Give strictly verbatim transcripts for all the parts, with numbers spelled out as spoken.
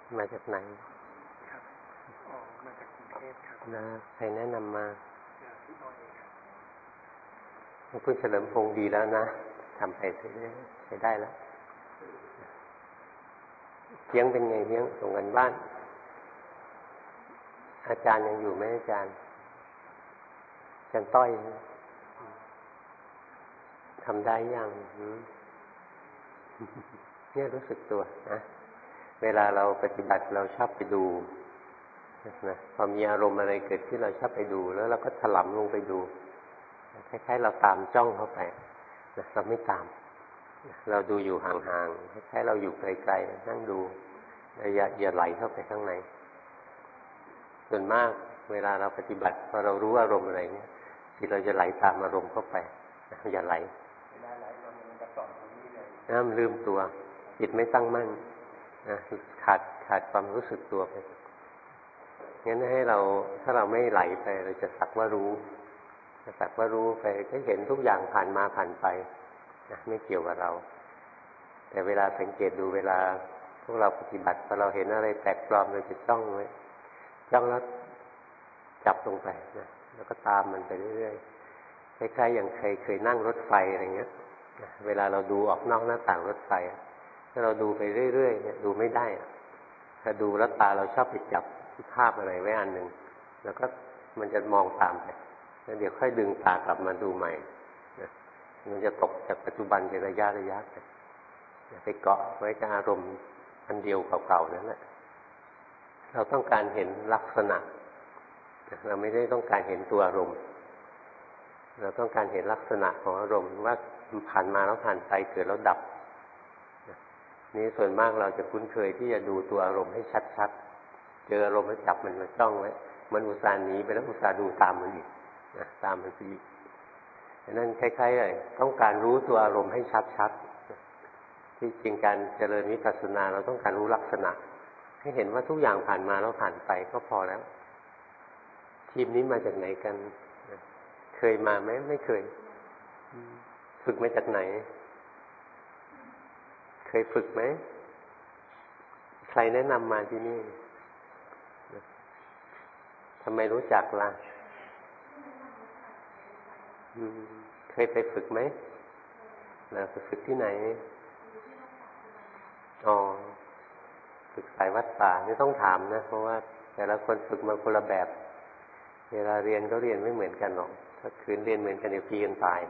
มาจากไหนครับอ๋อมาจากกรุงเทพครับนะใครแนะนำมาพี่น้อยเองครับคุณเฉลิมพงษ์ดีแล้วนะทำไปใช้ได้แล้วเพียงเป็นไงเพียงส่งกันบ้านอาจารย์ยังอยู่ไหมอาจารย์อาจารย์ต้อยทำได้ยังเนี่ยรู้สึกตัวนะเวลาเราปฏิบัติเราชอบไปดูนะพอมีอารมณ์อะไรเกิดขึ้นเราชอบไปดูแล้วเราก็ถลำลงไปดูคล้ายๆเราตามจ้องเข้าไปนะเราไม่ตามเราดูอยู่ห่างๆคล้ายๆเราอยู่ไกลๆนั่งดูอย่าอย่าไหลเข้าไปข้างในส่วนมากเวลาเราปฏิบัติพอเรารู้อารมณ์อะไรเนี่ยจิตเราจะไหลตามอารมณ์เข้าไปอย่าไหลน้ำลืมตัวจิตไม่ตั้งมั่นนะขาดขาดความรู้สึกตัวไปงั้นให้เราถ้าเราไม่ไหลไปเราจะสักว่ารู้สักว่ารู้ไปก็เห็นทุกอย่างผ่านมาผ่านไปนะไม่เกี่ยวกับเราแต่เวลาสังเกตดูเวลาพวกเราปฏิบัติพอเราเห็นอะไรแปลกปลอมเราจะจ้องไว้จ้องแล้วจับลงไปนะแล้วก็ตามมันไปเรื่อยๆคล้ายๆอย่างใครเคยนั่งรถไฟอะไรเงี้ยเวลาเราดูออกนอกหน้าต่างรถไฟถ้าเราดูไปเรื่อยๆเนี่ยดูไม่ได้ถ้าดูแล้วตาเราชอบไปจับภาพอะไรไว้อันหนึ่งแล้วก็มันจะมองตามไปแล้วเดี๋ยวค่อยดึงตากลับมาดูใหม่นะมันจะตกจากปัจจุบันเป็นระยะระยะไปไปเกาะไว้กับอารมณ์อันเดียวเก่าๆนั่นแหละเราต้องการเห็นลักษณะเราไม่ได้ต้องการเห็นตัวอารมณ์เราต้องการเห็นลักษณะของอารมณ์ว่าผ่านมาแล้วผ่านไปเกิดแล้วดับนี่ส่วนมากเราจะคุ้นเคยที่จะดูตัวอารมณ์ให้ชัดๆเจออารมณ์แล้วจับมันมาจ้องไว้มันอุตส่าห์หนีไปแล้วอุตส่าห์ดูตามมันอีกนะตามมันไปอีกดังนั้นคล้ายๆเลยต้องการรู้ตัวอารมณ์ให้ชัดๆที่จริงการเจริญวิปัสสนาเราต้องการรู้ลักษณะให้เห็นว่าทุกอย่างผ่านมาแล้วผ่านไปก็พอแล้วทีมนี้มาจากไหนกันเคยมาไหมไม่เคยฝึกมาจากไหนเคยฝึกไหมใครแนะนำมาที่นี่ทำไมรู้จักล่ะเคยไปฝึกไหมนะไปฝึกที่ไหนอ๋อฝึกสายวัดป่านี่ต้องถามนะเพราะว่าแต่ละคนฝึกมาคนละแบบเวลาเรียนก็เรียนไม่เหมือนกันหรอกถ้าคืนเรียนเหมือนกันเดี๋ยวพีกันตาย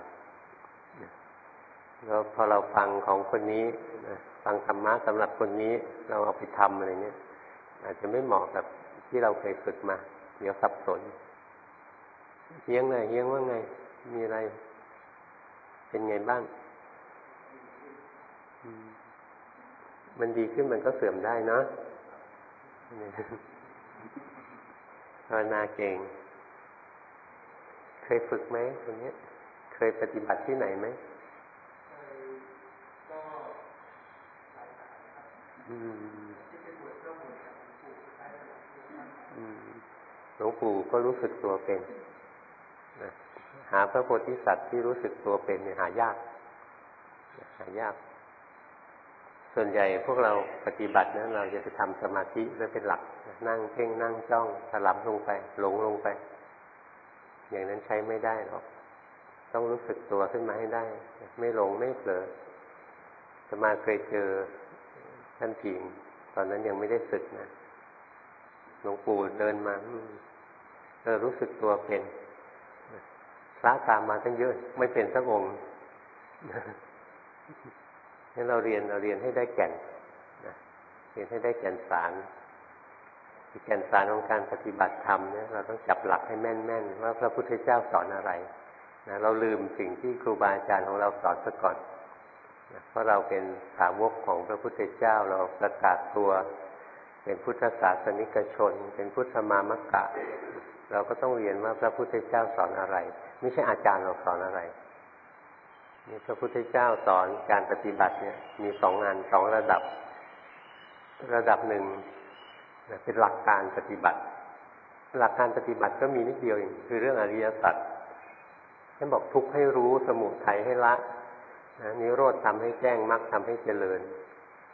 แล้วพอเราฟังของคนนี้ฟังธรรมะสำหรับคนนี้เราเอาไปทำอะไรเนี้ยอาจจะไม่เหมาะกับที่เราเคยฝึกมาเดี๋ยวสับสนเฮียงไงเฮียงว่าไงมีอะไรเป็นไงบ้างมันดีขึ้นมันก็เสื่อมได้เนาะภาวนาเก่งเคยฝึกไหมคนนี้เคยปฏิบัติที่ไหนไหมหลวงปู่ก็รู้สึกตัวเป็นนะหาพระโพธิสัตว์ที่รู้สึกตัวเป็นเนี่ยหายากหายากส่วนใหญ่พวกเราปฏิบัตินั้นเราจะไปทำสมาธิด้วยเป็นหลักนั่งเพ่งนั่งจ้องถลำลงไปหลงลงไปอย่างนั้นใช้ไม่ได้หรอกต้องรู้สึกตัวขึ้นมาให้ได้ไม่หลงไม่เผลอจะมาเคยเจอท่านผิงตอนนั้นยังไม่ได้สึกนะหลวงปู่เดินมาเออรู้สึกตัวเป็นพระตามมาตั้งเยอะไม่เป็นสักองค์ให้เราเรียนเราเรียนให้ได้แก่นเรียนให้ได้แก่นสารแก่นสารของการปฏิบัติธรรมเนี่ยเราต้องจับหลักให้แม่นๆว่าพระพุทธเจ้าสอนอะไรนะเราลืมสิ่งที่ครูบาอาจารย์ของเราสอนซะก่อนนะเพราะเราเป็นสาวกของพระพุทธเจ้าเราประกาศตัวเป็นพุทธศาสนิกชนเป็นพุทธมามกะเราก็ต้องเรียนว่าพระพุทธเจ้าสอนอะไรไม่ใช่อาจารย์เราสอนอะไรนี่พระพุทธเจ้าสอนการปฏิบัติเนี่ยมีสองงานสองระดับระดับหนึ่งเป็นหลักการปฏิบัติหลักการปฏิบัติก็มีนิดเดียวเองคือเรื่องอริยสัจท่านบอกทุกข์ให้รู้สมุทัยให้ละนิโรธทำให้แจ้งมรรคทำให้เจริญ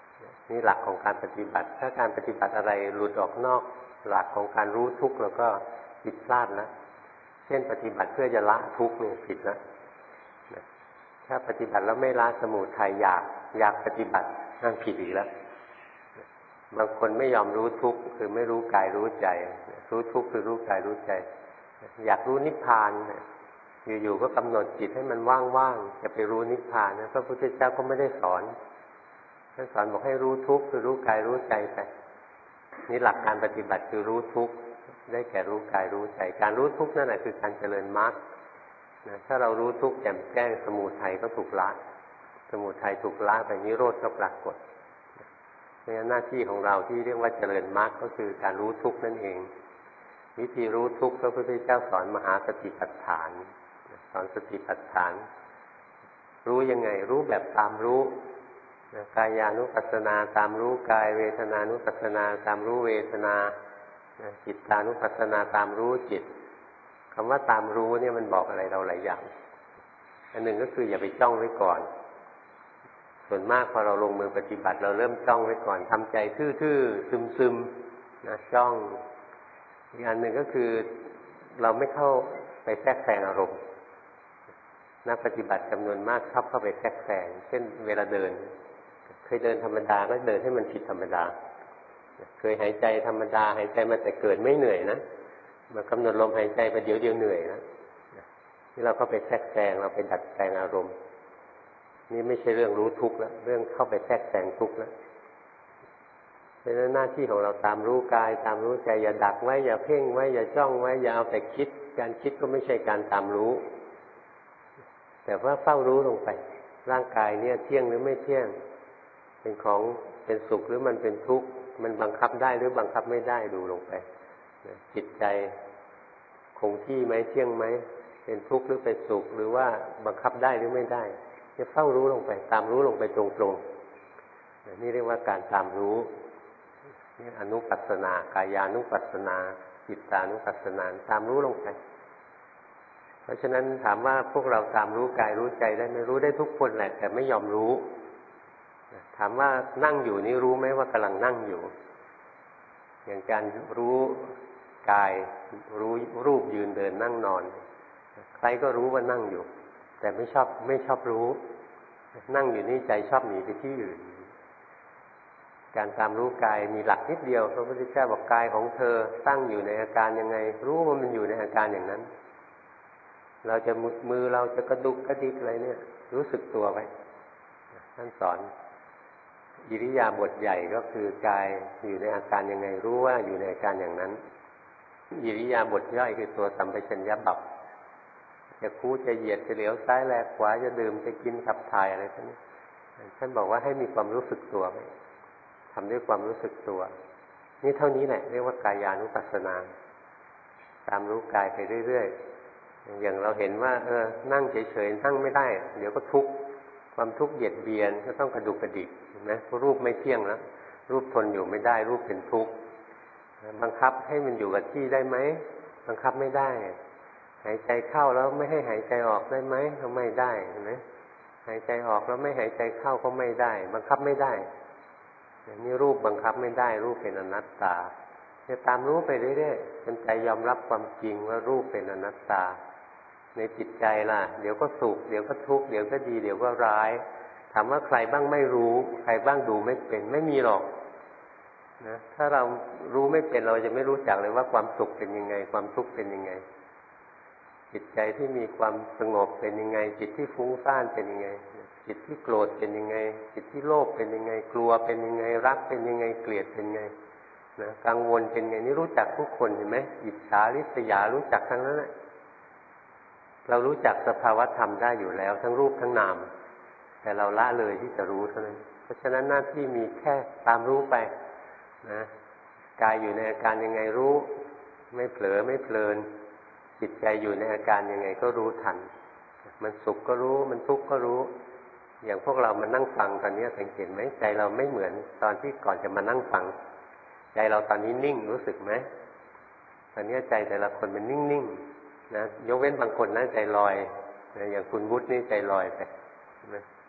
นี่หลักของการปฏิบัติถ้าการปฏิบัติอะไรหลุดออกนอกหลักของการรู้ทุกข์แล้วก็ผิดพลาดแล้วเช่นปฏิบัติเพื่อจะละทุกข์เนี่ยผิดแล้วถ้าปฏิบัติแล้วไม่ละสมุทัยอยากอยากปฏิบัตินั่นผิดอีกแล้วบางคนไม่ยอมรู้ทุกข์คือไม่รู้กายรู้ใจรู้ทุกข์คือรู้กายรู้ใจอยากรู้นิพพานอยู่ๆก็กำหนดจิตให้มันว่างๆจะไปรู้นิพพานนะพระพุทธเจ้าก็ไม่ได้สอนท่านสอนบอกให้รู้ทุกข์คือรู้กายรู้ใจไปนี่หลักการปฏิบัติคือรู้ทุกข์ได้แก่รู้กายรู้ใจการรู้ทุกข์นั่นแหละคือการเจริญมรรคนะถ้าเรารู้ทุกข์แจ่มแจ้งสมุทัยก็ถูกละสมุทัยถูกละไปนิโรธก็ปรากฏเพราะฉะนั้นหน้าที่ของเราที่เรียกว่าเจริญมรรคก็คือการรู้ทุกข์นั่นเองวิธีรู้ทุกข์พระพุทธเจ้าสอนมหาสติปัฏฐานสอนสติปัฏฐานรู้ยังไงรู้แบบตามรู้กายานุปัสสนาตามรู้กายเวทนานุปัสสนาตามรู้เวทนาจิตานุปัสสนาตามรู้จิตคำว่าตามรู้เนี่ยมันบอกอะไรเราหลายอย่างอันหนึ่งก็คืออย่าไปจ้องไว้ก่อนส่วนมากพอเราลงมือปฏิบัติเราเริ่มจ้องไว้ก่อนทำใจทื่อๆซึมๆนะจ้องอีกอันหนึ่งก็คือเราไม่เข้าไปแทรกแซงอารมณ์นักปฏิบัติจำนวนมากชอบเข้าไปแทรกแซงเช่นเวลาเดินเคยเดินธรรมดาก็เดินให้มันผิดธรรมดาเคยหายใจธรรมดาหายใจมาแต่เกิดไม่เหนื่อยนะมากำหนดลมหายใจไปเดี๋ยวเดียวเหนื่อยนะนี่เราก็ไปแทรกแซงเราไปดัดแปลงอารมณ์นี่ไม่ใช่เรื่องรู้ทุกข์แล้วเรื่องเข้าไปแทรกแซงทุกข์แล้วเพราะฉะนั้นหน้าที่ของเราตามรู้กายตามรู้ใจอย่าดักไว้อย่าเพ่งไว้อย่าจ้องไว้อย่าเอาแต่คิดการคิดก็ไม่ใช่การตามรู้แต่ว่าเฝ้ารู้ลงไปร่างกายเนี่ยเที่ยงหรือไม่เที่ยงเป็นของเป็นสุขหรือมันเป็นทุกข์มันบังคับได้หรือบังคับไม่ได้ดูลงไปจิตใจคงที่ไหมเที่ยงไหมเป็นทุกข์หรือเป็นสุขหรือว่าบังคับได้หรือไม่ได้จะเฝ้ารู้ลงไปตามรู้ลงไปตรงๆนี่เรียกว่าการตามรู้นี่อนุปัสสนากายานุปัสสนาจิตานุปัสสนาตามรู้ลงไปเพราะฉะนั้นถามว่าพวกเราตามรู้กายรู้ใจได้ไหมรู้ได้ทุกคนแหละแต่ไม่ยอมรู้ถามว่านั่งอยู่นี่รู้ไหมว่ากำลังนั่งอยู่อย่างการรู้กายรู้รูปยืนเดินนั่งนอนใครก็รู้ว่านั่งอยู่แต่ไม่ชอบไม่ชอบรู้นั่งอยู่นี่ใจชอบหนีไปที่อื่นการตามรู้กายมีหลักนิดเดียวพระพุทธเจ้าบอกกายของเธอตั้งอยู่ในอาการยังไงรู้ว่ามันอยู่ในอาการอย่างนั้นเราจะมือเราจะกระดุกกระดิกอะไรเนี่ยรู้สึกตัวไว้ท่านสอนอิริยาบถใหญ่ก็คือกายอยู่ในอาการยังไงรู้ว่าอยู่ในอาการอย่างนั้นอิริยาบถย่อยคือตัวสัมปชัญญะบัพจะคู่จะเหยียดจะเหลียวซ้ายแลขวาจะดื่มจะกินขับถ่ายอะไรพวกนี้ท่านบอกว่าให้มีความรู้สึกตัวไว้ทำด้วยความรู้สึกตัวนี่เท่านี้แหละเรียกว่ากายานุปัสสนาตามรู้กายไปเรื่อยๆอย่างเราเห็นว่าเออนั่งเฉยๆนั่งไม่ได้เดี๋ยวก็ทุกข์ความทุกข์เบียดเบียนก็ต้องกระดุกกระดิกนะเพราะรูปไม่เที่ยงแล้วรูปทนอยู่ไม่ได้รูปเป็นทุกข์บังคับให้มันอยู่กับที่ได้ไหมบังคับไม่ได้หายใจเข้าแล้วไม่ให้หายใจออกได้ไหมก็ไม่ได้เห็นไหมหายใจออกแล้วไม่หายใจเข้าก็ไม่ได้บังคับไม่ได้นี่รูปบังคับไม่ได้รูปเป็นอนัตตาจะตามรู้ไปเรื่อยๆจนใจยอมรับความจริงว่ารูปเป็นอนัตตาในจิตใจล่ะเดี๋ยวก็สุขเดี๋ยวก็ทุกข์เดี๋ยวก็ดีเดี๋ยวก็ร้ายถามว่าใครบ้างไม่รู้ใครบ้างดูไม่เป็นไม่มีหรอกนะถ้าเรารู้ไม่เป็นเราจะไม่รู้จักเลยว่าความสุขเป็นยังไงความทุกข์เป็นยังไงจิตใจที่มีความสงบเป็นยังไงจิตที่ฟุ้งซ่านเป็นยังไงจิตที่โกรธเป็นยังไงจิตที่โลภเป็นยังไงกลัวเป็นยังไงรักเป็นยังไงเกลียดเป็นยังไงนะกังวลเป็นยังไงนี่รู้จักทุกคนเห็นไหมอิจฉาริษยารู้จักทั้งนั้นแหละเรารู้จักสภาวธรรมได้อยู่แล้วทั้งรูปทั้งนามแต่เราละเลยที่จะรู้เท่านั้นเพราะฉะนั้นหน้าที่มีแค่ตามรู้ไปนะกายอยู่ในอาการยังไงรู้ไม่เผลอไม่เพลินจิตใจอยู่ในอาการยังไงก็รู้ทันมันสุขก็รู้มันทุกข์ก็รู้อย่างพวกเรามานั่งฟังตอนนี้สังเกตไหมใจเราไม่เหมือนตอนที่ก่อนจะมานั่งฟังใจเราตอนนี้นิ่งรู้สึกไหมตอนนี้ใจแต่ละคนมันนิ่งๆนะยกเว้นบางคนนะใจลอยนะอย่างคุณวุฒินี่ใจลอยไปนะ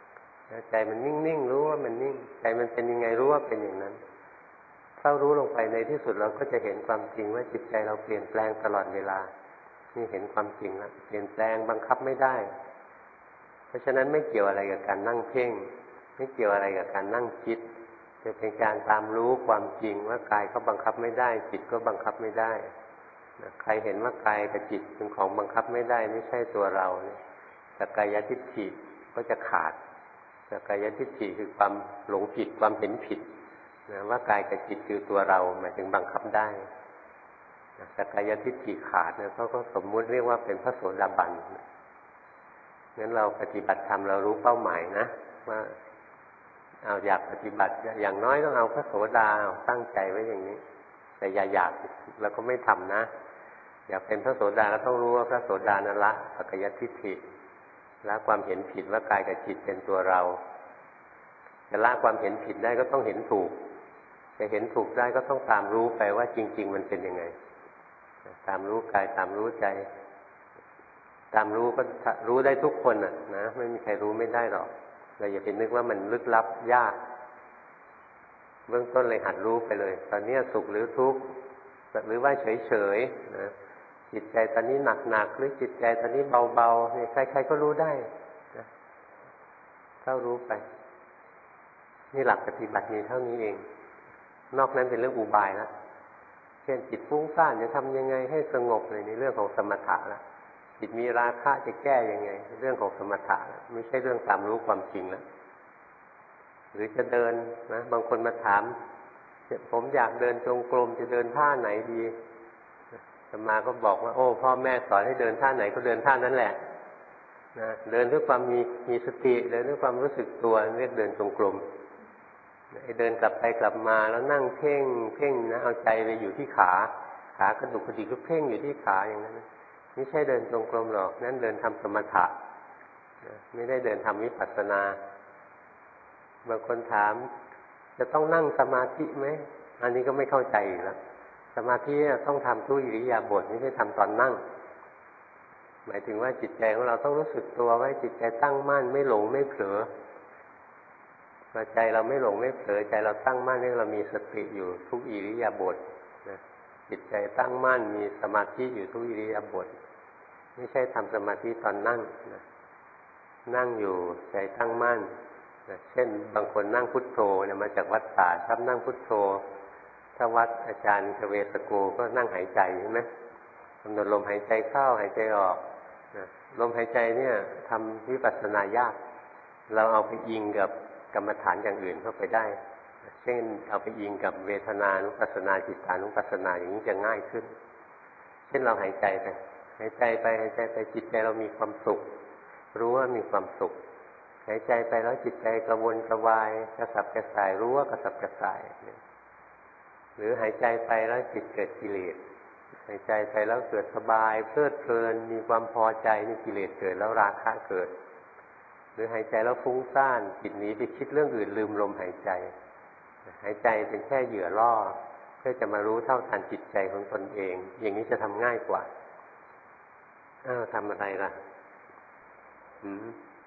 ใจมันนิ่งๆรู้ว่ามันนิ่งใจมันเป็นยังไงรู้ว่าเป็นอย่างนั้นถ้ารู้ลงไปในที่สุดเราก็จะเห็นความจริงว่าจิตใจเราเปลี่ยนแปลงตลอดเวลานี่เห็นความจริงแล้วเปลี่ยนแปลงบังคับไม่ได้เพราะฉะนั้นไม่เกี่ยวอะไรกับการนั่งเพ่งไม่เกี่ยวอะไรกับการนั่งคิดจะเป็นการตามรู้ความจริงว่ากายก็บังคับไม่ได้จิตก็บังคับไม่ได้ใครเห็นว่ากายกับจิตเป็นของบังคับไม่ได้ไม่ใช่ตัวเราเนี่ยสักกายทิฏฐิก็จะขาดสักกายทิฏฐิคือความหลงผิดความเห็นผิดนะว่ากายกับจิตคือตัวเราหมายถึงบังคับได้สักกายทิฏฐิขาดเนี่ยเขาก็สมมุติเรียกว่าเป็นพระโสดาบันงั้นเราปฏิบัติธรรมเรารู้เป้าหมายนะว่าเอาอยากปฏิบัติอย่างน้อยต้องเอาพระโสดาตั้งใจไว้อย่างนี้แต่อย่าอยากแล้วก็ไม่ทำนะอยากเป็นพระโสดาก็ต้องรู้ว่าพระโสดานั้นละสักกายทิฏฐิละความเห็นผิดว่ากายกับจิตเป็นตัวเราจะละความเห็นผิดได้ก็ต้องเห็นถูกจะเห็นถูกได้ก็ต้องตามรู้ไปว่าจริงๆมันเป็นยังไงตามรู้กายตามรู้ใจตามรู้ก็รู้ได้ทุกคนน่ะนะไม่มีใครรู้ไม่ได้หรอกเราอย่าไปนึกว่ามันลึกลับยากเบื้องต้นเลยหัดรู้ไปเลยตอนนี้สุขหรือทุกข์หรือว่าเฉยๆนะจิตใจตอนนี้หนักๆหรือจิตใจตอนนี้เบาๆนี่ใครๆก็รู้ได้นะเข้ารู้ไปนี่หลักปฏิบัติมีเท่านี้เองนอกนั้นเป็นเรื่องอุบายแล้วเช่นจิตฟุ้งซ่านจะทำยังไงให้สงบเลยในเรื่องของสมถะแล้วจิตมีราคะจะแก้ยังไงเรื่องของสมถะไม่ใช่เรื่องตามรู้ความจริงแล้วหรือจะเดินนะบางคนมาถามผมอยากเดินจงกรมจะเดินท่าไหนดีอาตมาก็บอกว่าโอ้พ่อแม่สอนให้เดินท่าไหนก็เดินท่านั้นแหละนะเดินด้วยความมีมีสติเดินด้วยความรู้สึกตัวเรียกเดินจงกรมไอ้เดินกลับไปกลับมาแล้วนั่งเพ่งเพ่งนะเอาใจไปอยู่ที่ขาขากระดุกกระดิกก็เพ่งอยู่ที่ขาอย่างนั้นไม่ใช่เดินจงกรมหรอกนั่นเดินทำสมถะไม่ได้เดินทำวิปัสสนาบางคนถามจะต้องนั่งสมาธิไหมอันนี้ก็ไม่เข้าใจอีกแล้วสมาธิต้องทำทุกอิริยาบถไม่ใช่ทำตอนนั่งหมายถึงว่าจิตใจของเราต้องรู้สึกตัวไว้จิตใจตั้งมั่นไม่หลงไม่เผลอใจเราไม่หลงไม่เผลอใจเราตั้งมั่นนี่เรามีสติอยู่ทุกอิริยาบถนะจิตใจตั้งมั่นมีสมาธิอยู่ทุกอิริยาบถไม่ใช่ทำสมาธิตอนนั่งนะนั่งอยู่ใจตั้งมั่นนะเช่นบางคนนั่งพุทโธเนี่ยมาจากวัดป่าชอบนั่งพุทโธถ้าวัดอาจารย์เวสโกก็นั่งหายใจใช่ไหมกำหนดลมหายใจเข้าหายใจออกนะลมหายใจเนี่ยทำวิปัสสนายากเราเอาไปอิงกับกรรมฐานอย่างอื่นเข้าไปได้เช่นเอาไปอิงกับเวทนานุปัสสนาจิตานุปัสสนาอย่างนี้จะง่ายขึ้นเช่นเราหายใจไปหายใจไปหายใจไปจิตใจเรามีความสุขรู้ว่ามีความสุขหายใจไปแล้วจิตใจกระวนกระวายกระสับกระส่ายรู้ว่ากระสับกระส่ายหรือหายใจไปแล้วจิตเกิดกิเลสหายใจไปแล้วเกิดสบายเพลิดเพลินมีความพอใจนี่กิเลสเกิดแล้วราคะเกิดหรือหายใจแล้วฟุ้งซ่านจิตหนีไปคิดเรื่องอื่นลืมลมหายใจหายใจเป็นแค่เหยื่อล่อเพื่อจะมารู้เท่าทันจิตใจของตนเองอย่างนี้จะทำง่ายกว่าอ้าวทำอะไรล่ะหืม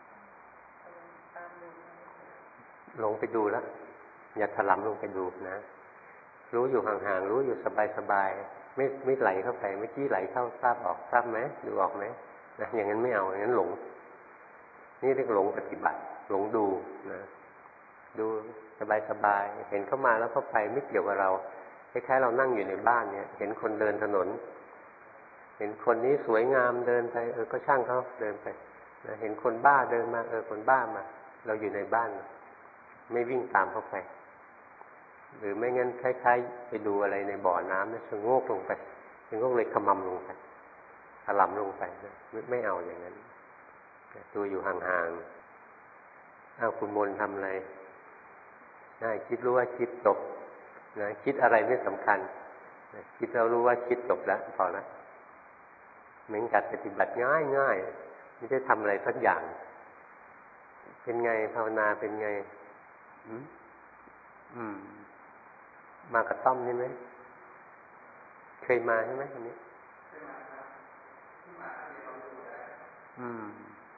ลงไปดูแล้วอย่าถลำลงไปดูนะรู้อยู่ห่างๆรู้อยู่สบายๆไม่ไม่ไหลเข้าไปเมื่อกี้ไหลเข้าทราบออกทราบไหมดูออกไหมนะอย่างนั้นไม่เอาอย่างนั้นหลงนี่เรียกหลงปฏิบัติหลงดูนะดูสบายๆเห็นเข้ามาแล้วเข้าไปไม่เกี่ยวกับเราคล้ายๆเรานั่งอยู่ในบ้านเนี่ยเห็นคนเดินถนนเห็นคนนี้สวยงามเดินไปเออก็ช่างเขาเดินไปนะเห็นคนบ้าเดินมาเออคนบ้ามาเราอยู่ในบ้านไม่วิ่งตามเข้าไปหรือไม่งั้นคล้ายๆไปดูอะไรในบ่อน้ำเนี่ยชะโงกลงไปชะโงกเลยขมำลงไปถลำลงไปนะไม่เอาอย่างนั้นดูอยู่ห่างๆอ้าวคุณมนต์ทำอะไรได้คิดรู้ว่าคิดจบนะคิดอะไรไม่สำคัญนะคิดเรารู้ว่าคิดจบแล้วพอแล้วเหมือนกับปฏิบัติง่ายๆไม่ได้ทำอะไรสักอย่างเป็นไงภาวนาเป็นไงอืมอืมมากับต้อมใช่ไหมเคยมาใช่ไหมอันนี้อืม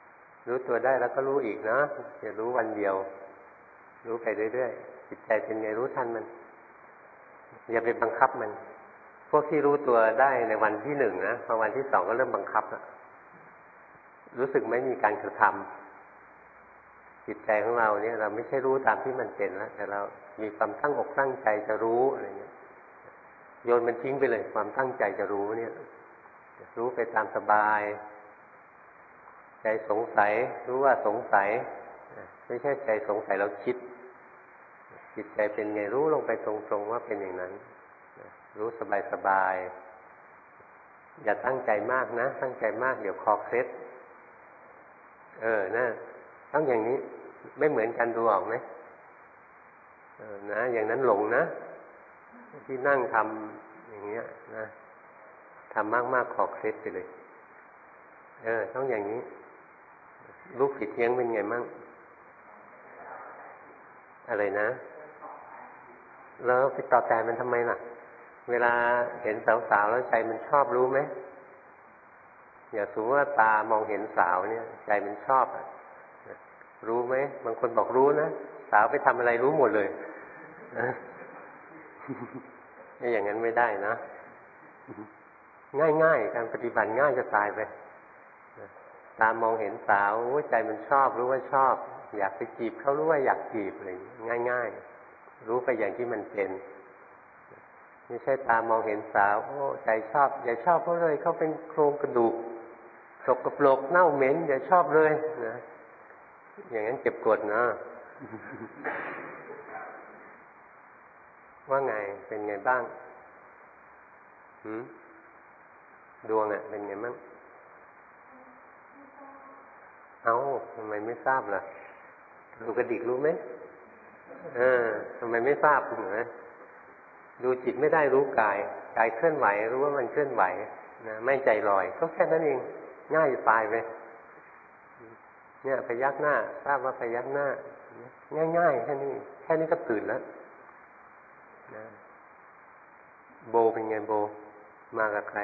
รู้ตัวได้แล้วก็รู้อีกนะอย่ารู้วันเดียวรู้ไปเรื่อยๆจิตใจเป็นไงรู้ทันมันอย่าไปบังคับมันพวกที่รู้ตัวได้ในวันที่หนึ่งนะพอวันที่สองก็เริ่มบังคับแล้วรู้สึกไม่มีการกระทำจิตใจของเราเนี่ยเราไม่ใช่รู้ตามที่มันเป็นแล้วแต่เรามีความตั้งอกตั้งใจจะรู้อะไรเงี้ยโยนมันทิ้งไปเลยความตั้งใจจะรู้เนี่ยรู้ไปตามสบายใจสงสัยรู้ว่าสงสัยไม่ใช่ใจสงสัยเราคิดจิตใจเป็นไงรู้ลงไปตรงๆว่าเป็นอย่างนั้นรู้สบายๆอย่าตั้งใจมากนะตั้งใจมากเดี๋ยวคอเคล็ดเออนะต้องอย่างนี้ไม่เหมือนกันดูออกไหมเออนะอย่างนั้นหลงนะที่นั่งทำอย่างเงี้ยนะทำมากๆคอเคล็ดไปเลยเออต้องอย่างนี้ลูกผิดเพี้ยงเป็นไงมั่งอะไรนะแล้วไปต่อแต่มันทำไมล่ะเวลาเห็นสาวๆแล้วใจมันชอบรู้ไหมอย่าสมมติว่าตามองเห็นสาวเนี่ยใจมันชอบรู้ไหมบางคนบอกรู้นะสาวไปทำอะไรรู้หมดเลยไม่อย่างนั้นไม่ได้นะง่ายๆการปฏิบัติง่ายจะตายไปตามองเห็นสาวใจมันชอบรู้ว่าชอบอยากไปจีบเขารู้ว่าอยากจีบอะไรง่ายๆรู้ไปอย่างที่มันเป็นไม่ใช่ตามองเห็นสาวโอ้ใจชอบอย่าชอบเขาเลยเขาเป็นโครงกระดูกสกปรกเน่าเหม็นอย่าชอบเลยนะอย่างนั้นเก็บกดนะว่าไงเป็นไงบ้างหืมดวงอ่ะเป็นไงบ้างเอ้าทำไมไม่ทราบล่ะดูกระดิกรู้ไหมเออทำไมไม่ทราบเหรอดูจิตไม่ได้รู้กายกายเคลื่อนไหวรู้ว่ามันเคลื่อนไหวนะไม่ใจลอยก็แค่นั้นเองง่ายจะตายไปเนี่ยพยักหน้าทราบว่าพยักหน้าง่ายๆแค่นี้แค่นี้ก็ตื่นแล้วนะโบเป็นไงโบมากับใคร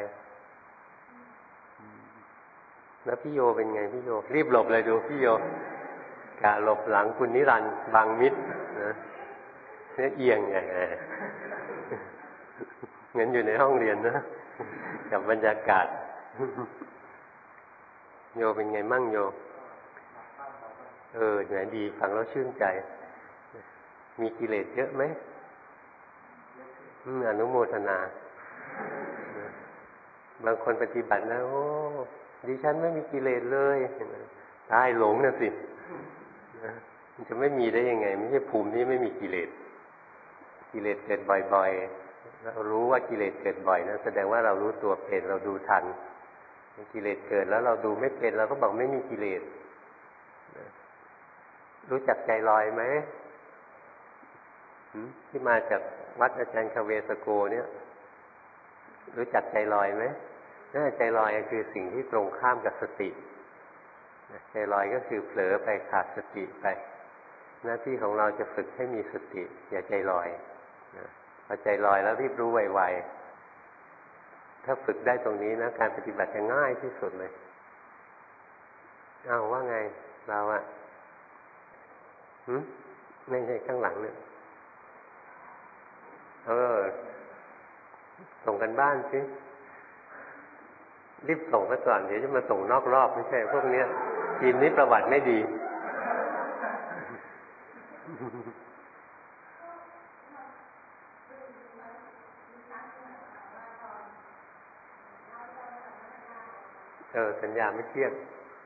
แล้วพี่โยเป็นไงพี่โยรีบหลบเลยดูพี่โยกะหลบหลังคุณนิรันดร์บังมิดนะเนี่ยเอียงไงเหมือนอยู่ในห้องเรียนนะกับบรรยากาศโยเป็นไงมั่งโยเออไหนดีฟังแล้วชื่นใจมีกิเลสเยอะไหมอนุโมทนาบางคนปฏิบัติแล้วโอ้ดิฉันไม่มีกิเลสเลยตายหลงน่ะสิมันจะไม่มีได้ยังไงไม่ใช่ภูมิที่ไม่มีกิเลสกิเลสเกิดบ่อยๆเรารู้ว่ากิเลสเกิดบ่อยนะแสดงว่าเรารู้ตัวเป็นเราดูทันกิเลสเกิดแล้วเราดูไม่เป็นเราก็บอกไม่มีกิเลสรู้จักใจลอยไหมที่มาจากวัดอาจารย์คเวสโกเนี่ยรู้จักใจลอยไหมน่าใจลอยคือสิ่งที่ตรงข้ามกับสติใจลอยก็คือเผลอไปขาดสติไปหน้าที่ของเราจะฝึกให้มีสติอย่าใจลอยพอใจลอยแล้วรีบรู้ไวๆถ้าฝึกได้ตรงนี้นะการปฏิบัติจะง่ายที่สุดเลยอ้าวว่าไงเราอะหืมไม่ใช่ข้างหลังเนี่ยเออส่งกันบ้านสิรีบส่งไปก่อนเดี๋ยวจะมาส่งนอกรอบไม่ใช่พวกเนี้ยทีมนี้ประวัติไม่ดีเออสัญญาไม่เที่ยง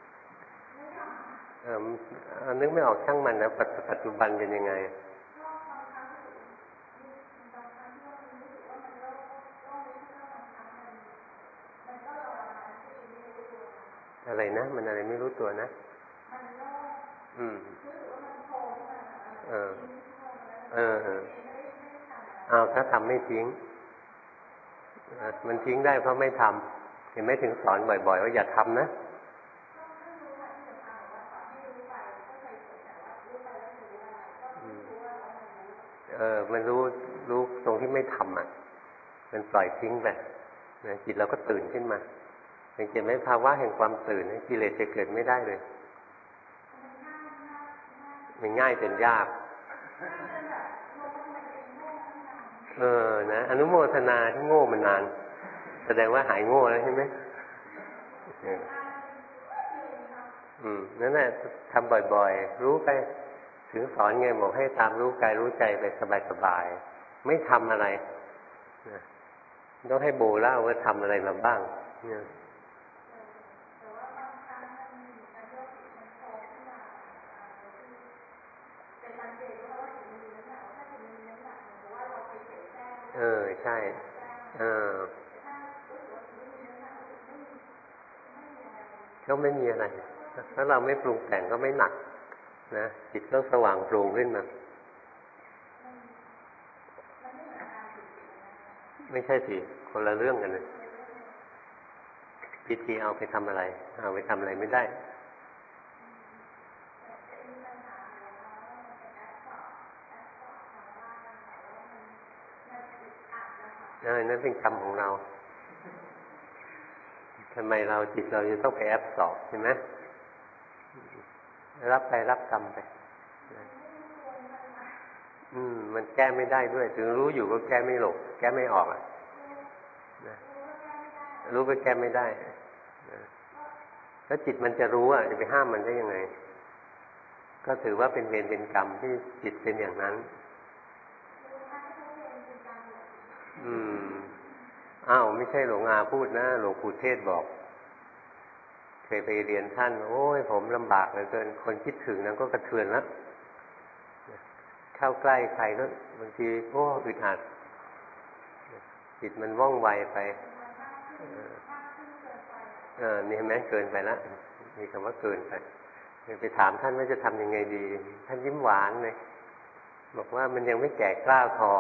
เออนึกไม่ออกช่างมันนะปัจจุบันเป็นยังไงอะไรนะมันอะไรไม่รู้ตัวนะอืมเออเออเออเอาถ้าทำไม่ทิ้งมันทิ้งได้เพราะไม่ทำเห็นไหมถึงสอนบ่อยๆว่าอย่าทำนะเออมันรู้รู้ตรงที่ไม่ทำอ่ะมันปล่อยทิ้งไปจิตเราก็ตื่นขึ้นมาสังเกตไหมภาวะแห่งความตื่นกิเลสจะเกิดไม่ได้เลยมันง่ายจนยากเออนะอนุโมทนาที่โง่มันนานแสดงว่าหายโง่แล้วใช่ไหมอืมนั่นแหละทำบ่อยๆรู้ไปถึงสอนไงบอกให้ตามรู้กายรู้ใจไปสบายๆไม่ทำอะไรต้องให้โบเล่าว่าทำอะไรมาบ้างเนี่ยเออใช่เออก็ไม่มีอะไรถ้าเราไม่ปรุงแต่งก็ไม่หนักนะจิตก็สว่างโปร่งขึ้นมาไม่ใช่สิคนละเรื่องกันเลยพิธีเอาไปทำอะไรเอาไปทำอะไรไม่ได้เออนั่นเป็นกรรมของเราทำไมเราจิตเราจะต้องไปแอบสอบใช่ไหมรับไปรับกรรมไปอืมมันแก้ไม่ได้ด้วยถึงรู้อยู่ก็แก้ไม่หลกแก้ไม่ออกอ่ะรู้ก็แก้ไม่ได้แล้วจิตมันจะรู้อ่ะจะไปห้ามมันได้ยังไงก็ถือว่าเป็นเวรเป็นกรรมที่จิตเป็นอย่างนั้นอืมอ้าวไม่ใช่หลวงอาพูดนะหลวงปู่เทศบอกเคยไปเรียนท่านโอ้ยผมลำบากเหลือเกินคนคิดถึงนั้นก็กระเทือนแล้วเข้าใกล้ใครก็บางทีโอ้อึดอัดจิตมันว่องไวไปเออนี่เห็นไหมเกินไปแล้วมีคำว่าเกินไปไปถามท่านว่าจะทำยังไงดีท่านยิ้มหวานเลยบอกว่ามันยังไม่แก่กล้าพอ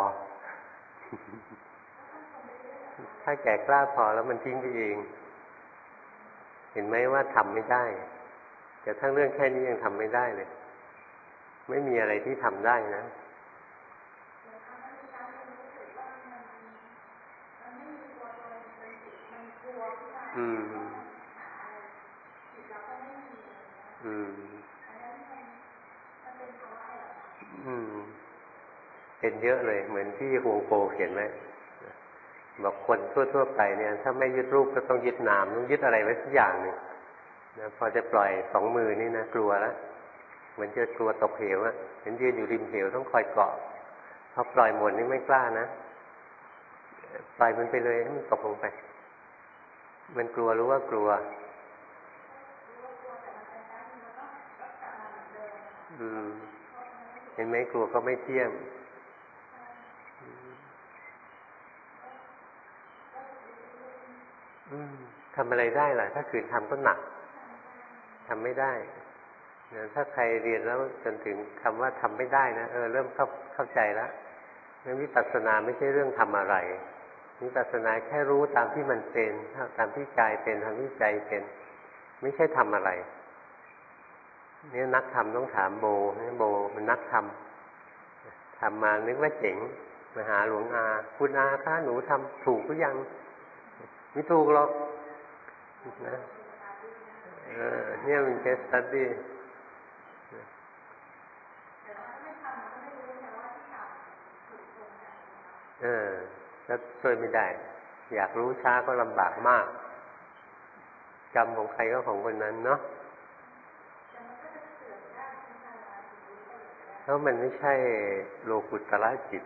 ถ้าแก่กล้าพอแล้วมันทิ้งไปเองเห็นไหมว่าทำไม่ได้แต่ทั้งเรื่องแค่นี้ยังทำไม่ได้เลยไม่มีอะไรที่ทำได้นะอืมอืมอืมเป็นเยอะเลยเหมือนที่ฮวงโปเขียนไว้บอกคนทั่วๆไปเนี่ยถ้าไม่ยึดรูปก็ต้องยึดนามต้องยึดอะไรไว้สักอย่างหนึ่งนะพอจะปล่อยสองมือนี่นะกลัวแล้วเหมือนจะกลัวตกเหวอะเห็นยืนอยู่ริมเหวต้องคอยเกาะพอปล่อยหมดนี่ไม่กล้านะปล่อยมันไปเลยให้มันตกลงไปมันกลัวรู้ว่ากลัวอืมเห็นไหมกลัวก็ไม่เที่ยงทำอะไรได้ล่ะถ้าขืนทำก็หนักทำไม่ได้ถ้าใครเรียนแล้วจนถึงคำว่าทำไม่ได้นะเออเริ่มเข้าเข้าใจแล้วงั้นวิปัสสนาไม่ใช่เรื่องทำอะไรวิปัสสนาแค่รู้ตามที่มันเป็นตามที่กายเป็นตามที่ใจเป็นไม่ใช่ทำอะไรเนี่ยนักธรรมต้องถามโบเนี่ยโบมันนักธรรมทำมานึกว่าเจ๋งมาหาหลวงอาคุณอาถ้าหนูทำถูกหรือยังไม่ถูกหรอกนะเออเนี่ยมันแค่สตัดดี้เออก็ช่วยไม่ได้อยากรู้ช้าก็ลำบากมากกรรมของใครก็ของคนนั้นเนาะเพราะมันไม่ใช่โลกุตตรจิต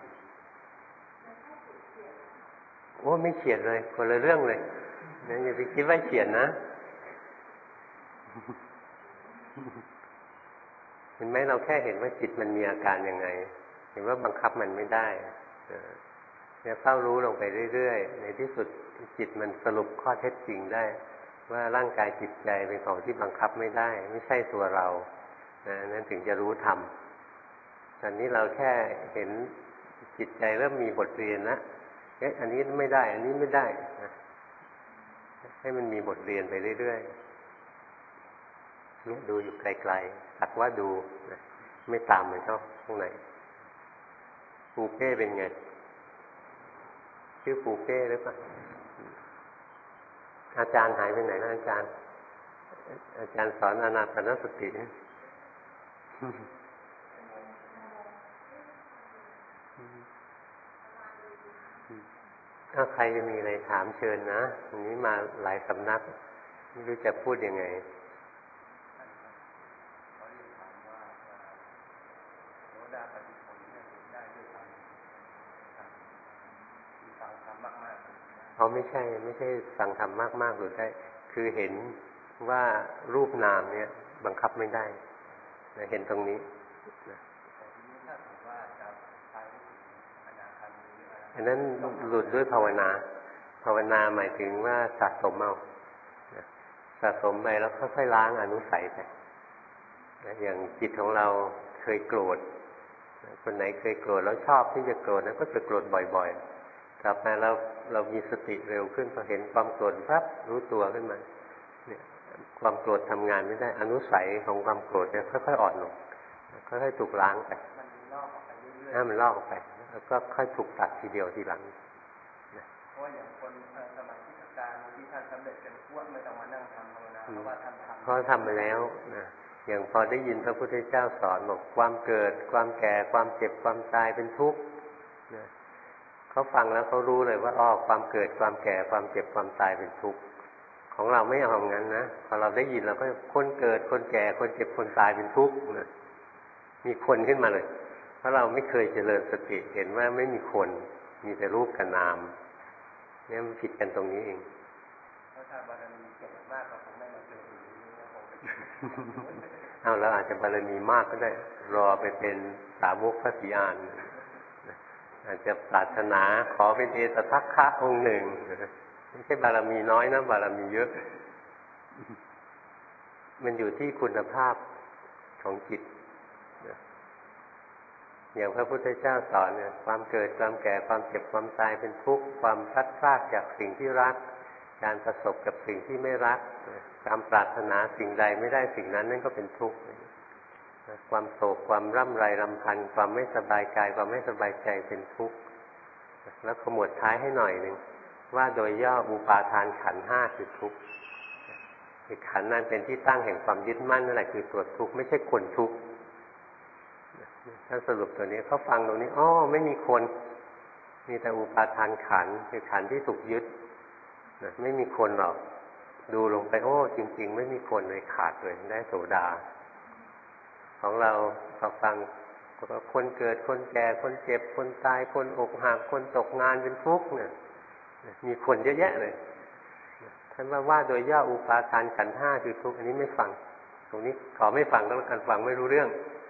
โอ้ไม่เฉียดเลยคนละเรื่องเลยนะอย่าไปคิดว่าเฉียดนะเห็นไหมเราแค่เห็นว่าจิตมันมีอาการยังไงเห็นว่าบังคับมันไม่ได้เนี่ยเฝ้ารู้ลงไปเรื่อยๆในที่สุดจิตมันสรุปข้อเท็จจริงได้ว่าร่างกายจิตใจเป็นของที่บังคับไม่ได้ไม่ใช่ตัวเรานะนั่นถึงจะรู้ธรรมตอนนี้เราแค่เห็นจิตใจเริ่มมีบทเรียนนะเอ๊ะอันนี้ไม่ได้อันนี้ไม่ได้นะให้มันมีบทเรียนไปเรื่อยๆเนี่ยดูอยู่ไกลๆสักว่าดูนะไม่ตามไปเข้าข้างในปูเป้เป็นไงชื่อปูเป้หรือเปล่าอาจารย์หายไปไหนนะอาจารย์อาจารย์สอนอานาปานสติถ้าใครจะมีอะไรถามเชิญนะวันนี้มาหลายสำนักไม่รู้จะพูดยังไงเขาไม่ใช่ไม่ใช่สั่งทำมากๆหรือได้คือเห็นว่ารูปนามเนี่ยบังคับไม่ได้นะเห็นตรงนี้นะอันนั้นหลุดด้วยภาวนาภาวนาหมายถึงว่าสะสมเอาสะสมไปแล้วค่อยๆล้างอนุสัยไปอย่างจิตของเราเคยโกรธคนไหนเคยโกรธแล้วชอบที่จะโกรธนั้นก็จะโกรธบ่อยๆกลับมาเราเรามีสติเร็วขึ้นพอเห็นความโกรธปั๊บรู้ตัวขึ้นมาเนี่ยความโกรธทำงานไม่ได้อนุสัยของความโกรธเนี่ยค่อยๆอ่อนลงค่อยๆถูกล้างไปถ้ามันลอกออกไปแล้วก็ค่อยถูกตัดทีเดียวทีหลังเพราะว่าอย่างคนสมัยที่ทำการที่ท่านสำเร็จเป็นพวกไม่ต้องมานั่งทำภาวนาเพราะว่าท่านทำเขาทำมาแล้วนะอย่างพอได้ยินพระพุทธเจ้าสอนบอกความเกิดความแก่ความเจ็บความตายเป็นทุกข์นะเขาฟังแล้วเขารู้เลยว่าอ้อความเกิดความแก่ความเจ็บความตายเป็นทุกข์ของเราไม่เอางั้นนะพอเราได้ยินเราก็คนเกิดคนแก่คนเจ็บคนตายเป็นทุกข์นะมีคนขึ้นมาเลยเพราะเราไม่เคยเจริญสติเห็นว่าไม่มีคนมีแต่รูปกับนามเนี่ยมันผิดกันตรงนี้เองเพราะถ้าบารมีเก่งมากก็คงไม่มาเจออย่างนี้นะผมเอาเราอาจจะบารมีมากก็ได้รอไปเป็นสาวกพระศรีอานอาจจะปรารถนาขอเป็นเอตทัคคะองค์หนึ่งไม่ใช่บารมีน้อยนะบารมีเยอะมันอยู่ที่คุณภาพของจิตอย่างพระพุทธเจ้าสอนเนี่ยความเกิดความแก่ความเจ็บความตายเป็นทุกข์ความพลัดพรากจากสิ่งที่รักการประสบกับสิ่งที่ไม่รักความปรารถนาสิ่งใดไม่ได้สิ่งนั้นนั่นก็เป็นทุกข์ความโศกความร่ำไรรำพันความไม่สบายกายความไม่สบายใจเป็นทุกข์แล้วขมวดท้ายให้หน่อยหนึ่งว่าโดยย่ออุปาทานขันธ์ห้าคือทุกข์ขันธ์นั้นเป็นที่ตั้งแห่งความยึดมั่นนั่นแหละคือตัวทุกข์ไม่ใช่คนทุกข์ถ้าสรุปตัวนี้เขาฟังตรงนี้อ้อไม่มีคนมีแต่อุปาทานขันธ์คือขันธ์ที่ถูกยึดนะไม่มีคนหรอกดูลงไปโอ้จริงๆไม่มีคนเลยขาดเลยได้โสดาของเราพอฟังก็คนเกิดคนแก่คนเจ็บคนตายคนอกหักคนตกงานเป็นทุกข์เนี่ยมีคนเยอะแยะเลยท่านว่าว่าโดยย่ออุปาทานขันธ์ห้าคือทุกข์อันนี้ไม่ฟังตรงนี้ขอไม่ฟังแล้วกันฟังไม่รู้เรื่อง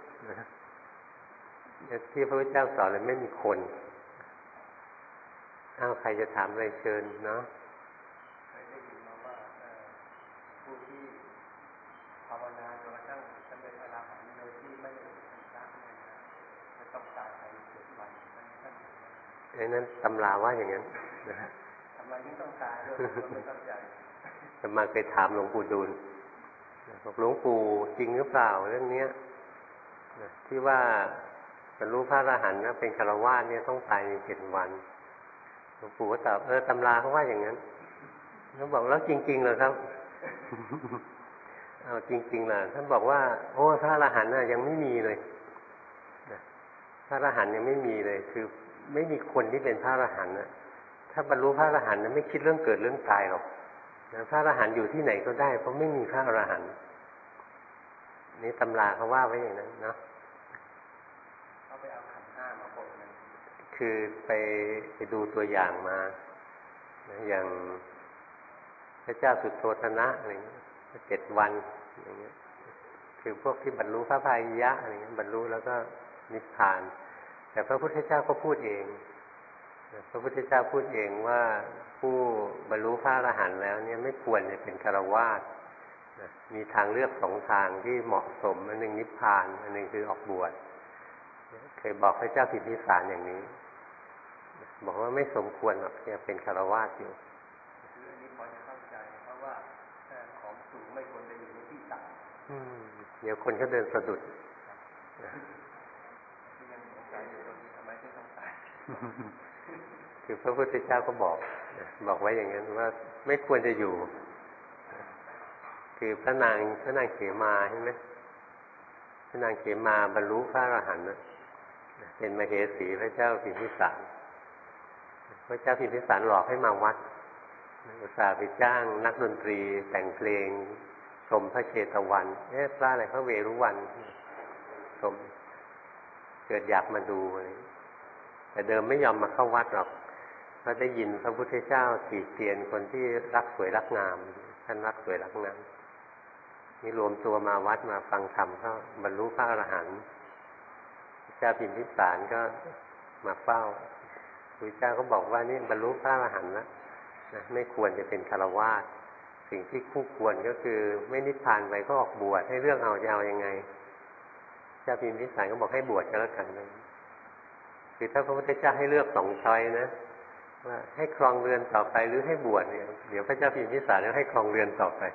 ที่พระพุทธเจ้าสอนเลยไม่มีคนอ้าวใครจะถามอะไรเชิญเนาะเคยได้ยินมาว่าผู้ที่ภาวนาจนกระทั่งสำเร็จอรหันต์โดยที่ไม่ได้เป็นพระเนี่ยจะต้องตายภายในเจ็ดวันนั่นไอ้นั้นตำราว่าอย่างนั้นทำไมไม่ต้องตายด้วยไม่เข้าใจจะมาเคยถามหลวงปู่ดูลบอกหลวงปู่จริงหรือเปล่าเรื่องนี้ที่ว่าบรรลุพระอรหันต์นะเป็นฆราวาสเนี่ยต้องตายในเจ็ดวันหลวงปู่ก็ตอบเออตำราเขาว่าอย่างนั้นเขาบอกแล้วจริงๆเหรอครับเอาจริงๆล่ะท่านบอกว่าโอ้พระอรหันต์น่ะยังไม่มีเลยพระอรหันต์ยังไม่มีเลยคือไม่มีคนที่เป็นพระอรหันต์นะถ้าบรรลุพระอรหันต์นะไม่คิดเรื่องเกิดเรื่องตายหรอกพระอรหันต์อยู่ที่ไหนก็ได้เพราะไม่มีพระอรหันต์นี่ตำราเขาว่าไว้อย่างนั้นเนาะเขาไปเอาขันธ์ห้ามาปนกันคือไปไปดูตัวอย่างมาอย่างพระเจ้าสุโธทนะอะไรเงี้ยเจ็ดวันอย่างเงี้ยคือพวกที่บรรลุพระพายยะอะไรเงี้ยบรรลุแล้วก็นิพพานแต่พระพุทธเจ้าก็พูดเองพระพุทธเจ้าพูดเองว่าผู้บรรลุพระอรหันต์แล้วเนี่ยไม่ควรจะเป็นฆราวาสมีทางเลือกสองทางที่เหมาะสมอันหนึ่งนิพพานอันหนึ่งคือออกบวชเคยบอกพระเจ้าพิมพิสารอย่างนี้บอกว่าไม่สมควรหรอกจะเป็นฆราวาสอยู่คืออันนี้พอจะเข้าใจเพราะว่าของสูงไม่ควรจะอยู่ในที่ต่ำเดี๋ยวคนเขาเดินสะดุดยังสงสัยอยู่ตรงนี้ทำไมถึงต้องตายคือพระพุทธเจ้าก็บอกบอกไว้อย่างนั้นว่าไม่ควรจะอยู่คือพระนางพระนางเขมาใช่ไหมพระนางเขมาบรรลุพระอรหันต์นะเป็นมเหสีพระเจ้าพิมพิสารพระเจ้าพิมพิสารหลอกให้มาวัดอุตส่าห์ไปจ้างนักดนตรีแต่งเพลงชมพระเชตวันเอ๊ะพระอะไรพระเวรุวันชมเกิดอยากมาดูอะไรแต่เดิมไม่ยอมมาเข้าวัดหรอกเพราะได้ยินพระพุทธเจ้าตีเตียนคนที่รักสวยรักงามท่านรักสวยรักงามนี่รวมตัวมาวัดมาฟังธรรมก็บรรลุพระอรหันต์พระเจ้าพิมพิสารก็มาเฝ้าพระเจ้าก็บอกว่านี่บรรลุพระอรหันต์แล้วนะไม่ควรจะเป็นฆราวาสสิ่งที่คู่ควรก็คือไม่นิพพานไปก็ออกบวชให้เรื่องเอาจะเอายังไงเจ้าพิมพิสารก็บอกให้บวชก็แล้วกันเลยคือถ้าพระพุทธเจ้าให้เลือกสองช้อยนะว่าให้ครองเรือนต่อไปหรือให้บวชเนี่ยเดี๋ยวพระเจ้าพิมพิสารจะให้ครองเรือนต่อไป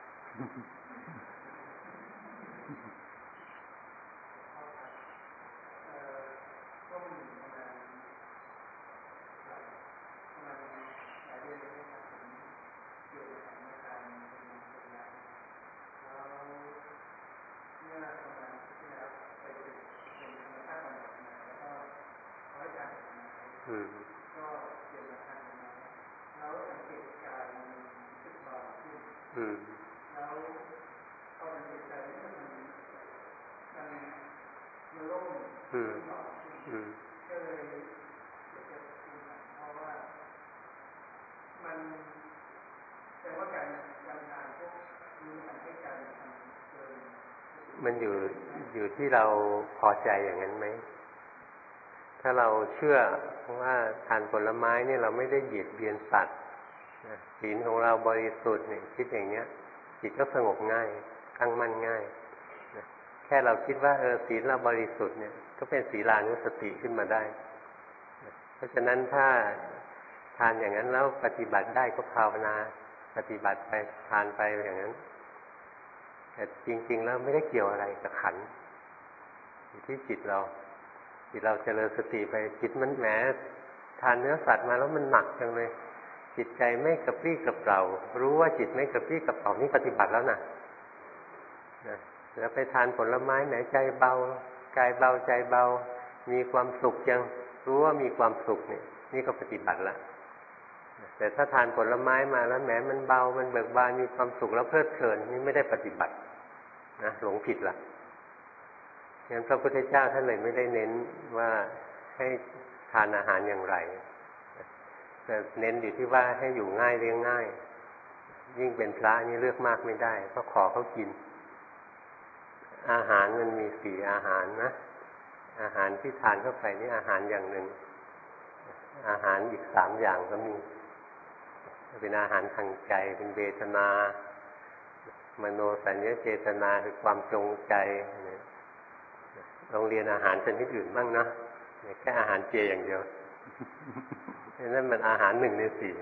อืมก็เปลี่ยนมาทางนี้แล้วสังเกตการมันรู้สึกเบาขึ้นอืมแล้วพอสังเกตการมันมันมันมันโล่งอืมเบาขึ้นอืมก็เลยอยากจะคุยกันเพราะว่ามันแต่ว่าการการทานพวกมีการให้การทำเกินมันอยู่อยู่ที่เราพอใจอย่างนั้นไหมถ้าเราเชื่อว่าทานผลไม้นี่เราไม่ได้เบียดเบียนสัตว์ศีลของเราบริสุทธิ์เนี่ยคิดอย่างเนี้ยจิตก็สงบง่ายตั้งมั่นง่ายแค่เราคิดว่าเออศีลเราบริสุทธิ์เนี่ยก็เป็นศีลานุสติขึ้นมาได้เพราะฉะนั้นถ้าทานอย่างนั้นแล้วปฏิบัติได้ก็ภาวนาปฏิบัติไปทานไปอย่างนั้นแต่จริงๆแล้วไม่ได้เกี่ยวอะไรกับขันธ์อยู่ที่จิตเราจิตเราเจริญสติไปจิตมันแหมทานเนื้อสัตว์มาแล้วมันหนักจังเลยจิตใจไม่กระปรี้กระเปร่ารู้ว่าจิตไม่กระปรี้กระเปร่านี่ปฏิบัติแล้วนะนะแล้วไปทานผลไม้ไหนใจเบากายเบาใจเบามีความสุขจังรู้ว่ามีความสุขเนี่ยนี่ก็ปฏิบัติแล้วแต่ถ้าทานผลไม้มาแล้วแหมมันเบามันเบิกบานมีความสุขแล้วเพลิดเพลินนี่ไม่ได้ปฏิบัตินะหลงผิดละงั้นพระพุทธเจ้าท่านเลยไม่ได้เน้นว่าให้ทานอาหารอย่างไรแต่เน้นอยู่ที่ว่าให้อยู่ง่ายเลี้ยงง่ายยิ่งเป็นพระนี่เลือกมากไม่ได้เพราะขอเขากินอาหารมันมีสี่อาหารนะอาหารที่ทานเข้าไปนี่อาหารอย่างหนึ่งอาหารอีกสามอย่างก็มีเป็นอาหารทางใจเป็นเวทนามโนสัญญาเจตนาคือความจงใจโรงเรียนอาหารชนิดอื่นบ้างนะแค่อาหารเจอย่างเดียวนั่นมันอาหารหนึ่งในสี่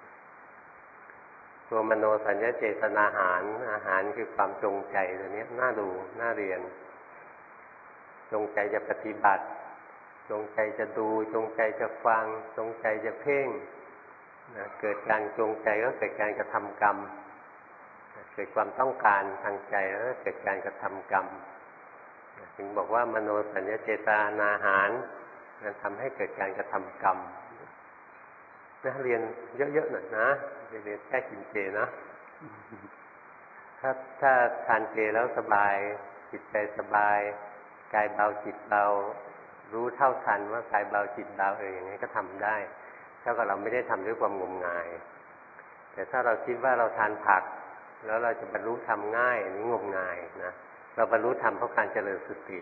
ตัวมโนสัญญาเจตนาอาหารอาหารคือความจงใจตัวนี้น่าดูน่าเรียนจงใจจะปฏิบัติจงใจจะดูจงใจจะฟังจงใจจะเพ่งนะเกิดการจงใจก็เกิดการกระทำกรรมเกิดความต้องการทางใจแล้วก็เกิดการกระทำกรรมถึงบอกว่ามโนสัญญาเจตนาอาหารมันทำให้เกิดการกระทำกรรมนะเรียนเยอะๆหน่อยนะเรียนแค่กินเจนะถ้าถ้าทานเจแล้วสบายจิตใจสบายกายเบาจิตเบารู้เท่าทันว่ากายเบาจิตเบาเอออย่างนี้ก็ทำได้เท่ากับเราไม่ได้ทำด้วยความงมงายแต่ถ้าเราคิดว่าเราทานผักแล้วเราจะบรรลุธรรมง่ายอันนี้งมงายนะเราบรรลุธรรมเพราะการเจริญสติ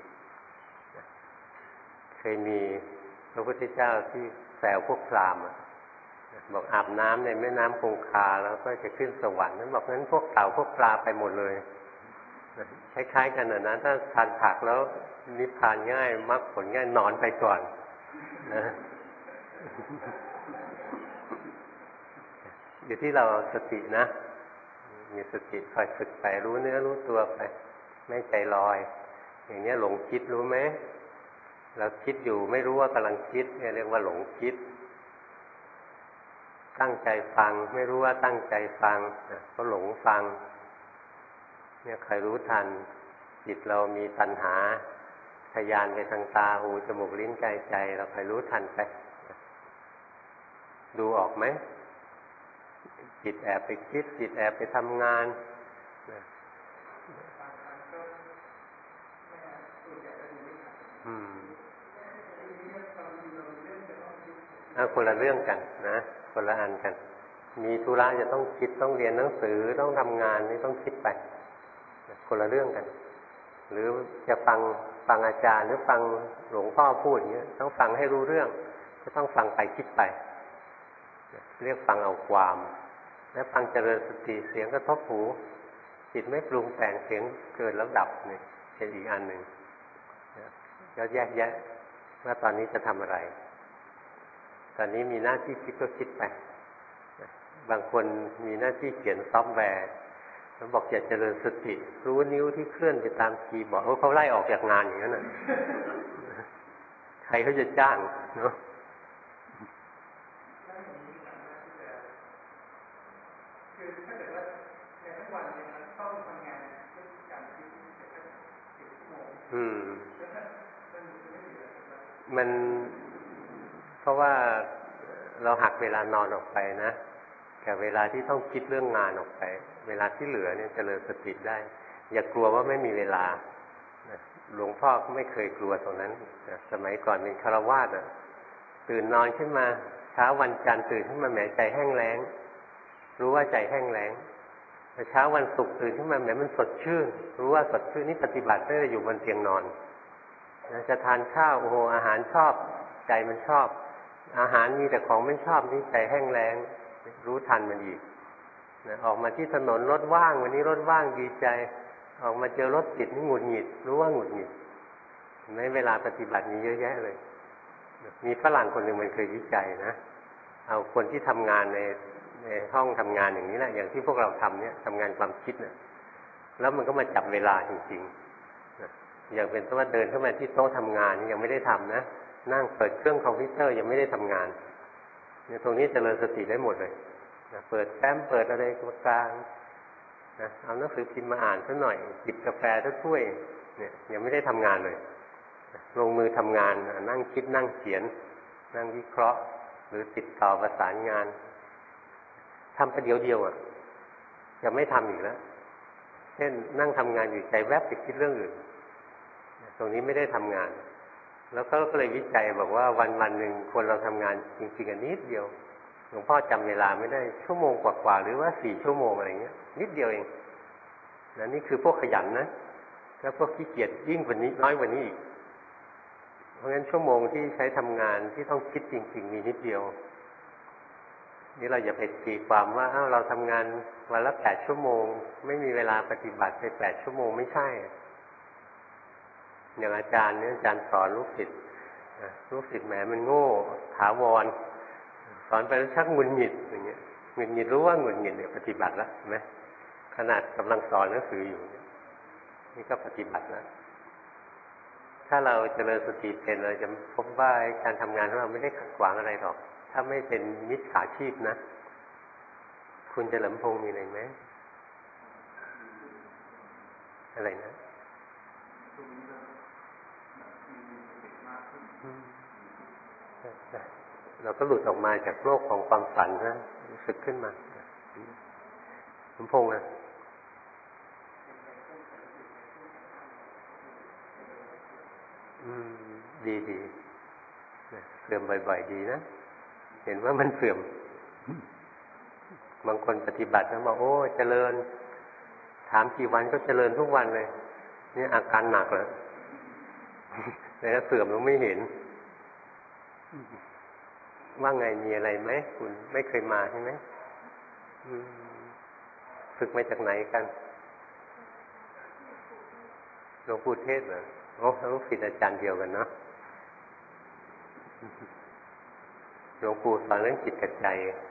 เคยมีพระพุทธเจ้าที่แซวพวกพราหมณ์บอกอาบน้ำในแม่น้ำคงคาแล้วก็จะขึ้นสวรรค์นั้นบอกงั้นพวกเต่าพวกปลาไปหมดเลยคล้ายๆกันนะนะถ้าทานผักแล้วนิพพานง่ายมรรคผลง่ายนอนไปก่อนนะอยู่ที่เราสตินะมีสติคอยฝึกไปรู้เนื้อรู้ตัวไปไม่ใจลอยอย่างนี้หลงคิดรู้ไหมเราคิดอยู่ไม่รู้ว่ากำลังคิดเนี่ยเรียกว่าหลงคิดตั้งใจฟังไม่รู้ว่าตั้งใจฟังก็หลงฟังเนี่ยใครรู้ทันจิตเรามีตัณหาทะยานไปทางตาหูจมูกลิ้นกายใจเราใครรู้ทันไปดูออกไหมจิตแอบไปคิดจิตแอบไปทำงานอืมเอาคนละเรื่องกันนะคนละอันกันมีธุระจะต้องคิดต้องเรียนหนังสือต้องทำงานนี่ต้องคิดไปคนละเรื่องกันหรือจะฟังฟังอาจารย์หรือฟังหลวงพ่อพูดอย่างเงี้ยต้องฟังให้รู้เรื่องก็ต้องฟังไปคิดไปเรียกฟังเอาความแล้วฟังเจริญสติเสียงกระทบหูจิตไม่ปรุงแต่งเสียงเกิดแล้วดับเนี่ยเป็นอีกอันหนึ่งก็แยกแยะว่าตอนนี้จะทำอะไรตอนนี้มีหน้าที่คิดก็คิดไปบางคนมีหน้าที่เขียนซอฟต์แวร์แล้วบอกอยากเจริญสติรู้นิ้วที่เคลื่อนไปตามคีย์บอร์ดเขาไล่ออกจากงานอย่างนั้นน่ะใครเขาจะจ้างเนาะอืมมันเพราะว่าเราหักเวลานอนออกไปนะแต่เวลาที่ต้องคิดเรื่องงานออกไปเวลาที่เหลือเนี่ยเจริญสติได้อย่ากลัวว่าไม่มีเวลาหลวงพ่อก็ไม่เคยกลัวตรงนั้นสมัยก่อนเป็นฆราวาสน่ะตื่นนอนขึ้นมาเช้าวันจันทร์ตื่นขึ้นมาแหมใจแห้งแล้งรู้ว่าใจแห้งแล้งเช้าวันศุกร์ตื่นขึ้นมาแหมมันสดชื่นรู้ว่าสดชื่นนี่ปฏิบัติไม่ได้อยู่บนเตียงนอนจะทานข้าวโอ้โหอาหารชอบใจมันชอบอาหารมีแต่ของไม่ชอบนี่ใจแห้งแล้งรู้ทันมันอีกนะออกมาที่ถนนรถว่างวันนี้รถว่างดีใจออกมาเจอรถติดนี่หงุดหงิดรู้ว่าหงุดหงิดในเวลาปฏิบัติมีเยอะแยะเลยมีฝรั่งคนหนึ่งมันเคยวิจัยนะเอาคนที่ทำงานในในห้องทำงานอย่างนี้แหละอย่างที่พวกเราทำเนี่ยทำงานความคิดเนี่ยแล้วมันก็มาจับเวลาจริงๆนะอย่างเป็นต้นว่าเดินเข้ามาที่โต๊ะทำงานยังไม่ได้ทำนะนั่งเปิดเครื่องคอมพิวเตอร์ยังไม่ได้ทำงานเนี่ยตรงนี้เจริญสติได้หมดเลยนะเปิดแฟ้มเปิดอะไรกลางนะเอาหนังสือพิมพ์มาอ่านสักหน่อยจิบกาแฟสักถ้วยเนี่ยยังไม่ได้ทำงานเลยลงมือทำงานนั่งคิดนั่งเขียนนั่งวิเคราะห์หรือติดต่อประสานงานทำประเดี๋ยวเดียวอ่ะจะไม่ทำอีกแล้วเช่นนั่งทำงานอยู่ใจแวบไปคิดเรื่องอื่นตรงนี้ไม่ได้ทำงานแล้วก็เลยวิจัยบอกว่าวันวันหนึ่งคนเราทำงานจริงๆกันนิดเดียวหลวงพ่อจำเวลาไม่ได้ชั่วโมงกว่าๆหรือว่าสี่ชั่วโมงอะไรเงี้ยนิดเดียวเองนะนี่คือพวกขยันนะแล้วพวกขี้เกียจยิ่งกว่านี้น้อยกว่านี้อีกเพราะฉะนั้นชั่วโมงที่ใช้ทำงานที่ต้องคิดจริงๆมีนิดเดียวนี่เราอย่าไปตีความว่าอ้าวเราทำงานวันละแปดชั่วโมงไม่มีเวลาปฏิบัติไปแปดชั่วโมงไม่ใช่อย่างอาจารย์เนี่ยอาจารย์สอนลูกศิษย์ลูกศิษย์แหมมันโง่ถาวรสอนไปแล้วชักหงุดหงิดอย่างเงี้ยหงุดหงิดรู้ว่าหงุดหงิดเนี่ยปฏิบัติแล้วเห็นไหมขนาดกำลังสอนหนังสืออยู่นี่ก็ปฏิบัติแล้วถ้าเราเจริญสติเป็นเราจะพบว่าการทำงานของเราไม่ได้ขัดขวางอะไรหรอกถ้าไม่เป็นมิจฉาชีพนะคุณเฉลิมพงษ์มีอะไรไหมอะไรนะเราก็หลุดออกมาจากโลกของความฝันนะรู้สึกขึ้นมาเฉลิมพงษ์นะอืมดีดีเสื่อมบ่อยๆดีนะเห็นว่ามันเสื่อมบางคนปฏิบัติแล้วบอกโอ้เจริญถามกี่วันก็เจริญทุกวันเลยนี่อาการหนักแล้วแต่ถ้าเสื่อมเราไม่เห็นว่าไงมีอะไรไหมคุณไม่เคยมาใช่ไหมฝึกมาจากไหนกันหลวงปู่เทศเหรอโอ้ลูกศิษย์อาจารย์เดียวกันเนาะหลวงปู่สอนเรื่องจิตกับใจ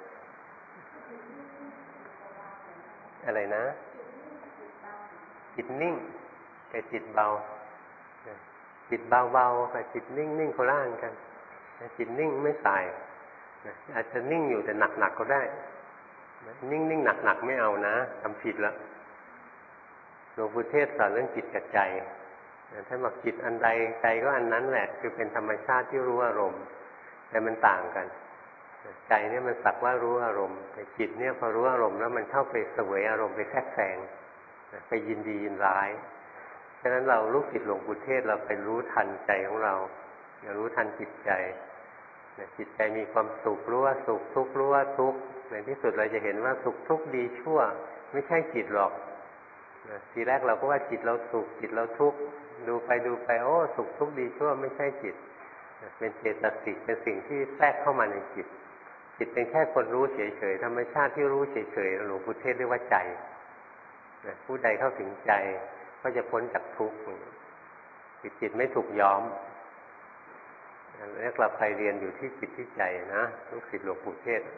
อะไรนะจิตนิ่งแต่จิตเบาจิตเบาๆกับจิตนิ่งๆคนละอันกันจิตนิ่งไม่สายอาจจะนิ่งอยู่แต่หนักๆก็ได้นิ่งๆหนักๆไม่เอานะทำผิดแล้วหลวงปู่เทศสอนเรื่องจิตกับใจถ้าบอกจิตอันใดใจก็อันนั้นแหละคือเป็นธรรมชาติที่รู้อารมณ์แต่มันต่างกันใจเนี่ยมันสักว่ารู้อารมณ์แต่จิตเนี่ยพอรู้อารมณ์แล้วมันเข้าไปเสวยอารมณ์ไปแทรกแซงไปยินดียินร้ายฉะนั้นเราลูกศิษย์หลวงปู่เทศเราไปรู้ทันใจของเราอย่ารู้ทันจิตใจจิตใจมีความสุขรู้ว่าสุขทุกข์รู้ว่าทุกข์ในที่สุดเราจะเห็นว่าสุขทุกข์ดีชั่วไม่ใช่จิตหรอกทีแรกเราก็ว่าจิตเราสุขจิตเราทุกข์ดูไปดูไปโอ้สุขทุกข์ดีชั่วไม่ใช่จิตเป็นเจตสิกเป็นสิ่งที่แทรกเข้ามาในจิตจิตเป็นแค่คนรู้เฉยๆธรรมชาติที่รู้เฉยๆหลวงปู่เทศเรียกว่าใจผู้ใดเข้าถึงใจก็จะพ้นจากทุกข์จิตจิตไม่ถูกย้อมเรียกเราใครเรียนอยู่ที่จิตที่ใจนะลูกศิษย์หลวงปู่เทศ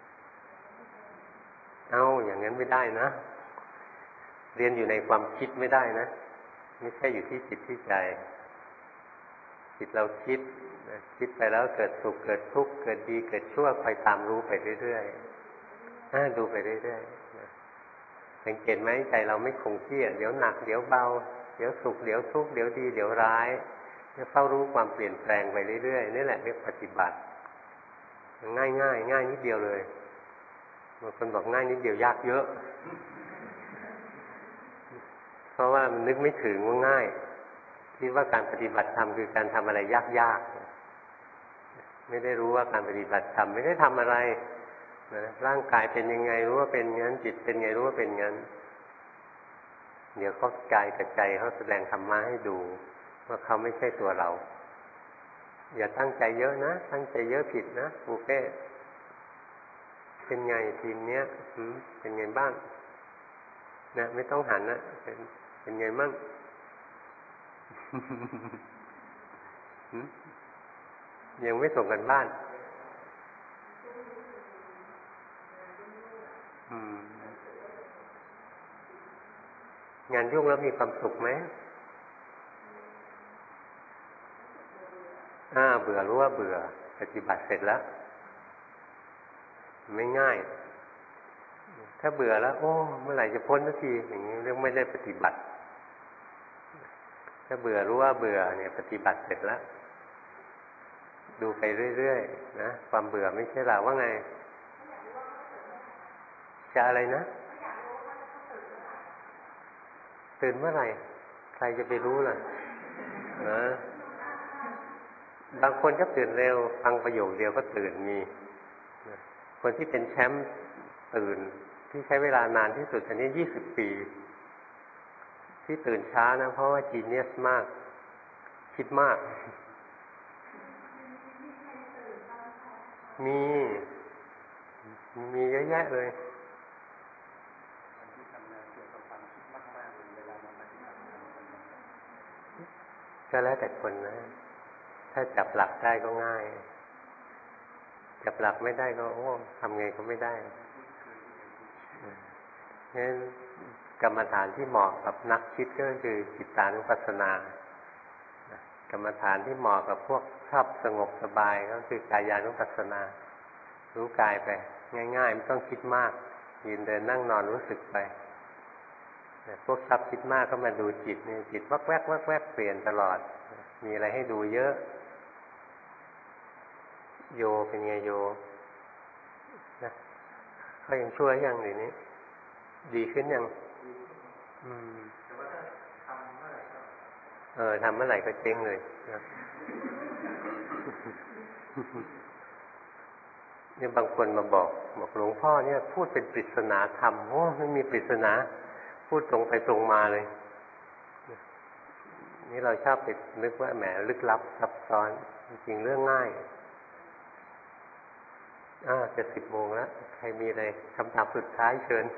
เอ้าอย่างนั้นไม่ได้นะเรียนอยู่ในความคิดไม่ได้นะไม่ใช่อยู่ที่จิตที่ใจจิตเราคิดคิดไปแล้วเกิดสุขเกิดทุกข์เกิดดีเกิดชั่วคอยตามรู้ไปเรื่อยๆดูไปเรื่อยๆสังเกตไหมใจเราไม่คงที่เดี๋ยวหนักเดี๋ยวเบาเดี๋ยวสุขเดี๋ยวทุกข์เดี๋ยวดีเดี๋ยวร้ายเฝ้ารู้ความเปลี่ยนแปลงไปเรื่อยๆนี่แหละเรียกปฏิบัติง่ายง่ายง่ายนิดเดียวเลยบางคนบอกง่ายนิดเดียวยากเยอะเพราะว่ามันนึกไม่ถึงว่าง่ายคิดว่าการปฏิบัติธรรมคือการทำอะไรยากๆไม่ได้รู้ว่าการปฏิบัติธรรมไม่ได้ทำอะไรนะร่างกายเป็นยังไงรู้ว่าเป็นงั้นจิตเป็นไงรู้ว่าเป็นงั้นเดี๋ยวเขากายกับใจเขาแสดงธรรมะให้ดูว่าเขาไม่ใช่ตัวเราอย่าตั้งใจเยอะนะตั้งใจเยอะผิดนะปูเป้เป็นไงทีมเนี้ยเป็นไงบ้างนะไม่ต้องหันนะเป็นเป็นไงมั่งยังไม่ส่งกันบ้านงานยุ่งแล้วมีความสุขไหมอ่าเบื่อรู้ว่าเบื่อปฏิบัติเสร็จแล้วไม่ง่ายถ้าเบื่อแล้วโอ้เมื่อไหร่จะพ้นสักทีอย่างนี้เรื่องไม่ได้ปฏิบัติถ้าเบื่อรู้ว่าเบื่อเนี่ยปฏิบัติเสร็จแล้วดูไปเรื่อยๆนะความเบื่อไม่ใช่เราว่าไงจะอะไรนะตื่นเมื่อไหร่ใครจะไปรู้ล่ะนะบางคนก็ตื่นเร็วฟังประโยคเดียวก็ตื่นมีคนที่เป็นแชมป์ตื่นที่ใช้เวลานานที่สุดอันนี้ยี่สิบปีที่ตื่นช้านะเพราะว่าจีเนียสมากคิดมากมีมีเยอะแยะเลยก็แล้วแต่คนนะถ้าจับหลักได้ก็ง่ายจับหลักไม่ได้ก็โอ้ทำไงก็ไม่ได้งั้นกรรมฐานที่เหมาะกับนักคิดก็คือจิตตานุปัสสนากรรมฐานที่เหมาะกับพวกชอบสงบสบายก็คือกายานุปัสสนารู้กายไปง่ายๆไม่ต้องคิดมากยืนเดินนั่งนอนรู้สึกไปพวกชอบคิดมากก็มาดูจิตนี่จิตวักแวกวักแวกเปลี่ยนตลอดมีอะไรให้ดูเยอะโยเป็นไงโยนะเขายังช่วยยังหรือนี้ดีขึ้นยังอืมเออทำเมื่อไหร่ก็เจ๊งเลยนะเนี่ยบางคนมาบอกบอกหลวงพ่อเนี่ยพูดเป็นปริศนาธรรมโอ้ไม่มีปริศนาพูดตรงไปตรงมาเลยนี่เราชอบไปนึกว่าแหมลึกลับซับซ้อนจริงๆเรื่องง่ายอ่าจะสิบโมงแล้วใครมีอะไรคำถามสุดท้ายเชิญ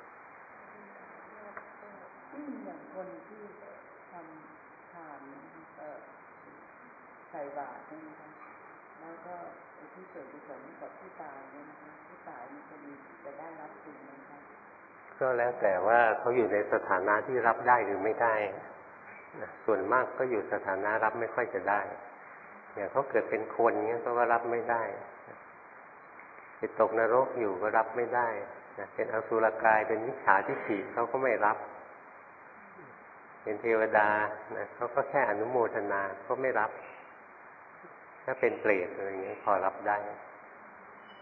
อย่างคนที่ทำทานก็ใส่บาตรเนี่ยนะคะแล้วก็ที่ส่วนกุศลกับผู้ตายเนี่ยนะคะผู้ตายมันจะมีจะได้รับสิ่งไหมคะก็แล้วแต่ว่าเขาอยู่ในสถานะที่รับได้หรือไม่ได้ส่วนมากก็อยู่สถานะรับไม่ค่อยจะได้อย่างเขาเกิดเป็นคนเงี้ยก็ว่ารับไม่ได้ไปตกนรกอยู่ก็รับไม่ได้เป็นอสุรกายเป็นมิจฉาทิฏฐิเขาก็ไม่รับเป็นเทวดานะเขาก็แค่อนุโมทนาก็ไม่รับถ้าเป็นเปรตอะไรอย่างเงี้ยพอรับได้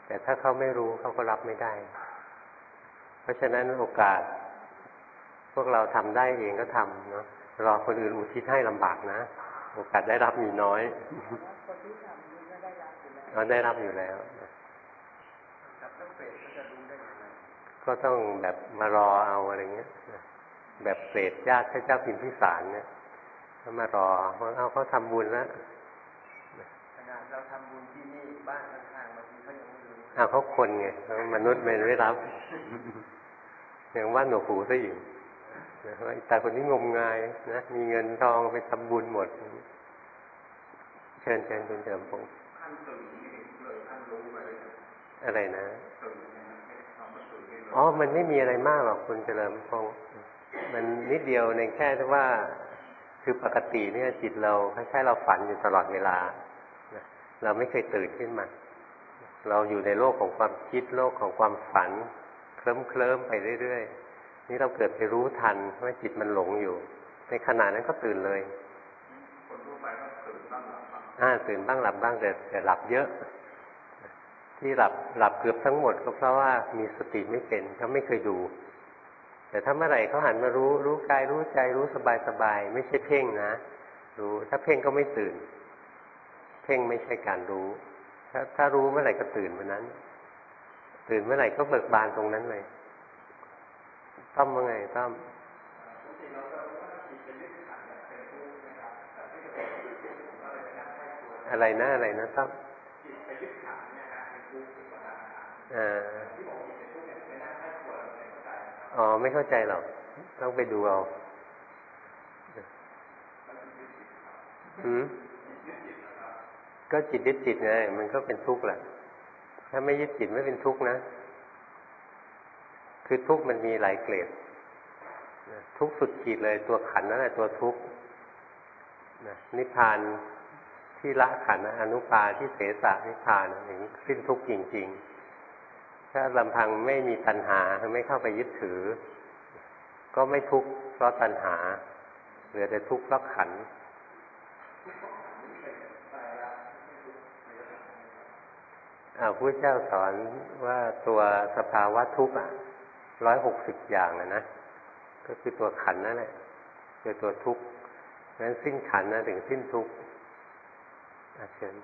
แต่ถ้าเขาไม่รู้เขาก็รับไม่ได้เพราะฉะนั้นโอกาสพวกเราทำได้เองก็ทำเนาะรอคนอื่นอุทิศให้ลำบากนะโอกาสได้รับมีน้อยคนที่ทำนี่ก็ได้รับอยู่แล้วเราได้รับอยู่แล้วกับเรื่องเปรตก็จะรู้ได้ยังไงก็ต้องแบบมารอเอาอะไรเงี้ยแบบเปรตญาติพระเจ้าพิมพิสารเนี่ยเขามารอว่าเอาเขาทำบุญแล้วขนาดเราทำบุญที่นี่บ้านข้างๆบางทีเขายังไม่รู้อ้าวเขาคนไงมนุษย์ไม่รับอย่างว่าหนูหูซะอยู่ว่าแต่คนนี้งมงายนะมีเงินทองไปทำบุญหมดเชิญเชิญคุณเฉลิมพงศ์ขั้นตื่นนี่เลยขั้นรู้ไปอะไรนะตื่นอ๋อมันไม่มีอะไรมากหรอกคุณเฉลิมพงศ์มันนิดเดียวในแค่ที่ว่าคือปกติเนี่ยจิตเราคล้ายๆเราฝันอยู่ตลอดเวลาเราไม่เคยตื่นขึ้นมาเราอยู่ในโลกของความคิดโลกของความฝันเคลิ้มเคลิ้มไปเรื่อยๆนี่เราเกิดไปรู้ทันว่าจิตมันหลงอยู่ในขณะนั้นก็ตื่นเลยคนทั่วไปก็ตื่นบ้างหลับบ้างอ่าตื่นบ้างหลับบ้างแต่แต่หลับเยอะที่หลับหลับเกือบทั้งหมดก็เพราะว่ามีสติไม่เป็นเขาไม่เคยดูแต่ถ้าเมื่อไหร่เขาหันมารู้รู้กายรู้ใจรู้สบายๆไม่ใช่เพ่งนะรู้ถ้าเพ่งก็ไม่ตื่นเพ่งไม่ใช่การรู้ถ้าถ้ารู้เมื่อไหร่ก็ตื่นเมื่อนั้นตื่นเมื่อไหร่ก็เบิกบานตรงนั้นเลยต้อมว่าไงต้อมอะไรนะอะไรนะต้อมอ่าอ๋อไม่เข้าใจหรอกต้องไปดูเอาหืมก็จิตยึดจิตไงมันก็เป็นทุกข์แหละถ้าไม่ยึดจิตไม่เป็นทุกข์นะคือทุกข์มันมีหลายเกรดทุกข์สุดขีดเลยตัวขันนั่นแหละตัวทุกข์นิพพานที่ละขันธ์อนุปาที่เสสะนิพพานอย่างนี้สิ้นทุกข์จริงๆถ้าลำพังไม่มีตัณหาไม่เข้าไปยึดถือก็ไม่ทุกข์เพราะตัณหาเหลือแต่ทุกข์เพราะขันธ์อ่าพระเจ้าสอนว่าตัวสภาวะทุกข์อ่ะร้อยหกสิบอย่างนะนะก็คือตัวขันธ์นั่นแหละคือตัวทุกข์งั้นสิ้นขันธ์นะถึงสิ้นทุกข์อาเชิญ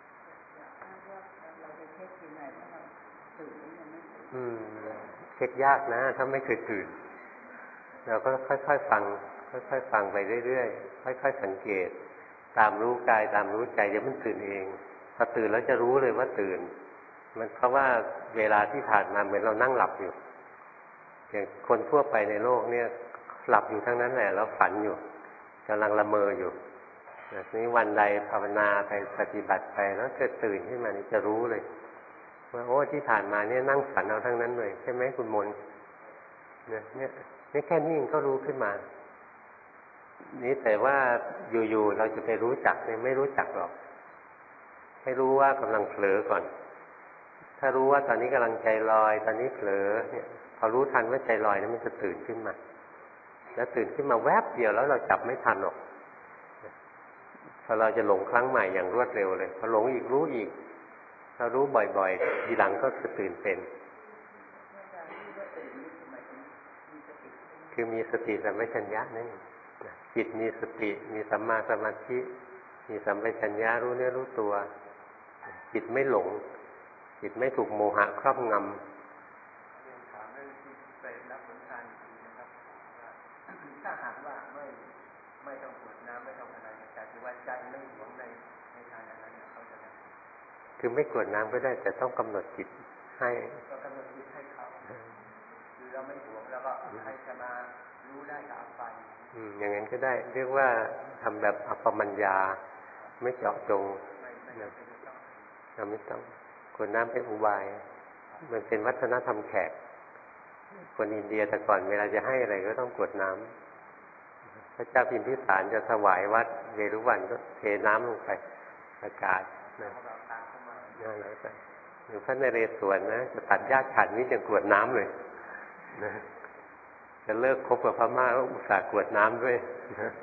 อืมเช็คยากนะถ้าไม่เคยตื่นเราก็ค่อยๆฟังค่อยๆฟังไปเรื่อยๆค่อยๆสังเกตตามรู้กายตามรู้ใจเดี๋ยวมันตื่นเองพอตื่นแล้วจะรู้เลยว่าตื่นมันเพราะว่าเวลาที่ผ่านมาเหมือนเรานั่งหลับอยู่อย่างคนทั่วไปในโลกเนี่ยหลับอยู่ทั้งนั้นแหละแล้วฝันอยู่กำลังละเมออยู่นี่วันใดภาวนาไปปฏิบัติไปแล้วเกิดตื่นขึ้นมานี่จะรู้เลยว่าโอ้ที่ผ่านมาเนี่ยนั่งฝันเอาทั้งนั้นเลยใช่ไหมคุณมนเนี่ยเนี่ยนี่แค่นี้ก็รู้ขึ้นมานี่แต่ว่าอยู่ๆเราจะไปรู้จักเนี่ยไม่รู้จักหรอกให้รู้ว่ากำลังเผลอก่อนถ้ารู้ว่าตอนนี้กำลังใจลอยตอนนี้เผลอเนี่ยพอรู้ทันว่าใจลอยนั้นมันจะตื่นขึ้นมาแล้วตื่นขึ้นมาแวบเดียวแล้วเราจับไม่ทันหรอกพอเราจะหลงครั้งใหม่อย่างรวดเร็วเลยพอหลงอีกรู้อีกเรารู้บ่อยๆทีหลังก็จะตื่นเป็นคือมีสติสัมปชัญญะนั่นจิตมีสติมีสัมมาสมาธิมีสัมปชัญญะรู้เนื้อรู้ตัวจิตไม่หลงจิตไม่ถูกโมหะครอบงำถามเรื่องที่ไปรับผลทานอีกนะครับถ้าหากว่าไม่ไม่ต้องกรวดน้ำไม่ต้องอะไรแต่ที่ว่าใจไม่หวงในในทานอะไรเขาจะได้คือไม่กรวดน้ำก็ได้แต่ต้องกำหนดจิตให้ก็กำหนดจิตให้เขาคือเราไม่หวงแล้วก็ให้จะมารู้ได้ตามไปอืมอย่างนั้นก็ได้เรียกว่าทำแบบอัปปมัญญาไม่เจาะจงเราไม่ต้องกรวดน้ำเป็นอุบายมันเป็นวัฒนธรรมแขกคนอินเดียแต่ก่อนเวลาจะให้อะไรก็ต้องกรวดน้ำพระเจ้าพิมพิสารจะถวายวัดเวรุวันก็เทน้ำลงไปประกาศนะนั่นแหละไปหรือพระนเรศวรนะจะตัดหญ้าขันนี่จะกรวดน้ำเลยนะจะเลิกคบกับพม่าก็อุตส่าห์กรวดน้ำด้วยนะ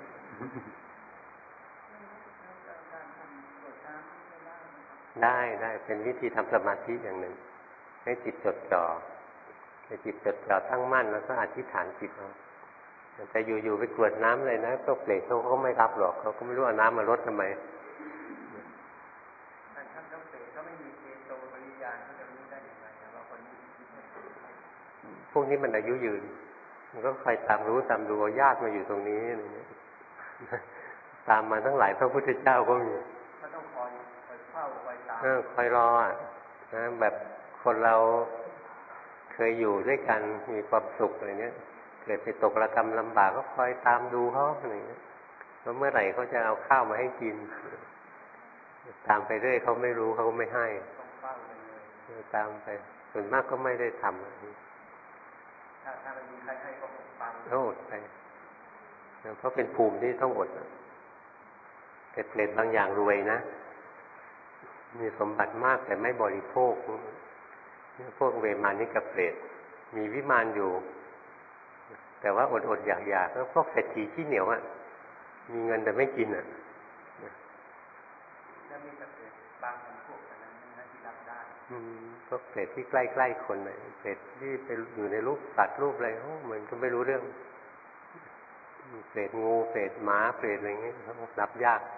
ได้ได้เป็นวิธีทำสมาธิอย่างหนึ่งให้จิตจดจ่อให้จิตจดจ่อตั้งมั่นแล้วก็อธิษฐานจิตเอาแต่อยู่ๆไปกรวดน้ำเลยนะพวกเปรตเขาก็ไม่รับหรอกเขาก็ไม่รู้เอาน้ำมารดทำไมท่านท่านต้องเปรตเขาไม่มีเจโตปริญาณเขาจะรู้ได้ยังไงว่าคนนี้พวกนี้มันอายุยืนมันก็คอยตามรู้ตามดูญาติมาอยู่ตรงนี้อะไรเงี้ยตามมาทั้งหลายพระพุทธเจ้าก็มีก็ต้องคอยคอยเฝ้าคอยตามเออคอยรออ่ะนะแบบคนเราเคยอยู่ด้วยกันมีความสุขอะไรเนี้ยเกิดไปตกระกรรมลำบากก็คอยตามดูเขาอะไรเงี้ยว่าเมื่อไหร่เขาจะเอาข้าวมาให้กินตามไปเรื่อยเขาไม่รู้เขาก็ไม่ให้ต้องเฝ้าเลยตามไปส่วนมากก็ไม่ได้ทำถ้าถ้ามันมีใครให้ก็อดไปต้องอดไปเพราะเป็นภูมิที่ต้องอดแต่เปรตบางอย่างรวยนะมีสมบัติมากแต่ไม่บริโภคพวกเวมานิกเปรตมีวิมานอยู่แต่ว่าอดอดอยากอยากแล้วพวกเศรษฐีที่เหนียวอ่ะมีเงินแต่ไม่กินอ่ะแล้วมีเปรตบางพวกนั้นนะที่รับได้พวกเปรตที่ใกล้ๆคนเลยเปรตที่ไปอยู่ในรูปสัตว์รูปอะไรโอ้เหมือนก็ไม่รู้เรื่องเปรตงูเปรตหมาเปรตอะไรเงี้ยเขารับยาก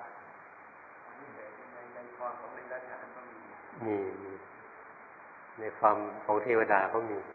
มีในความของเทวดาเขามี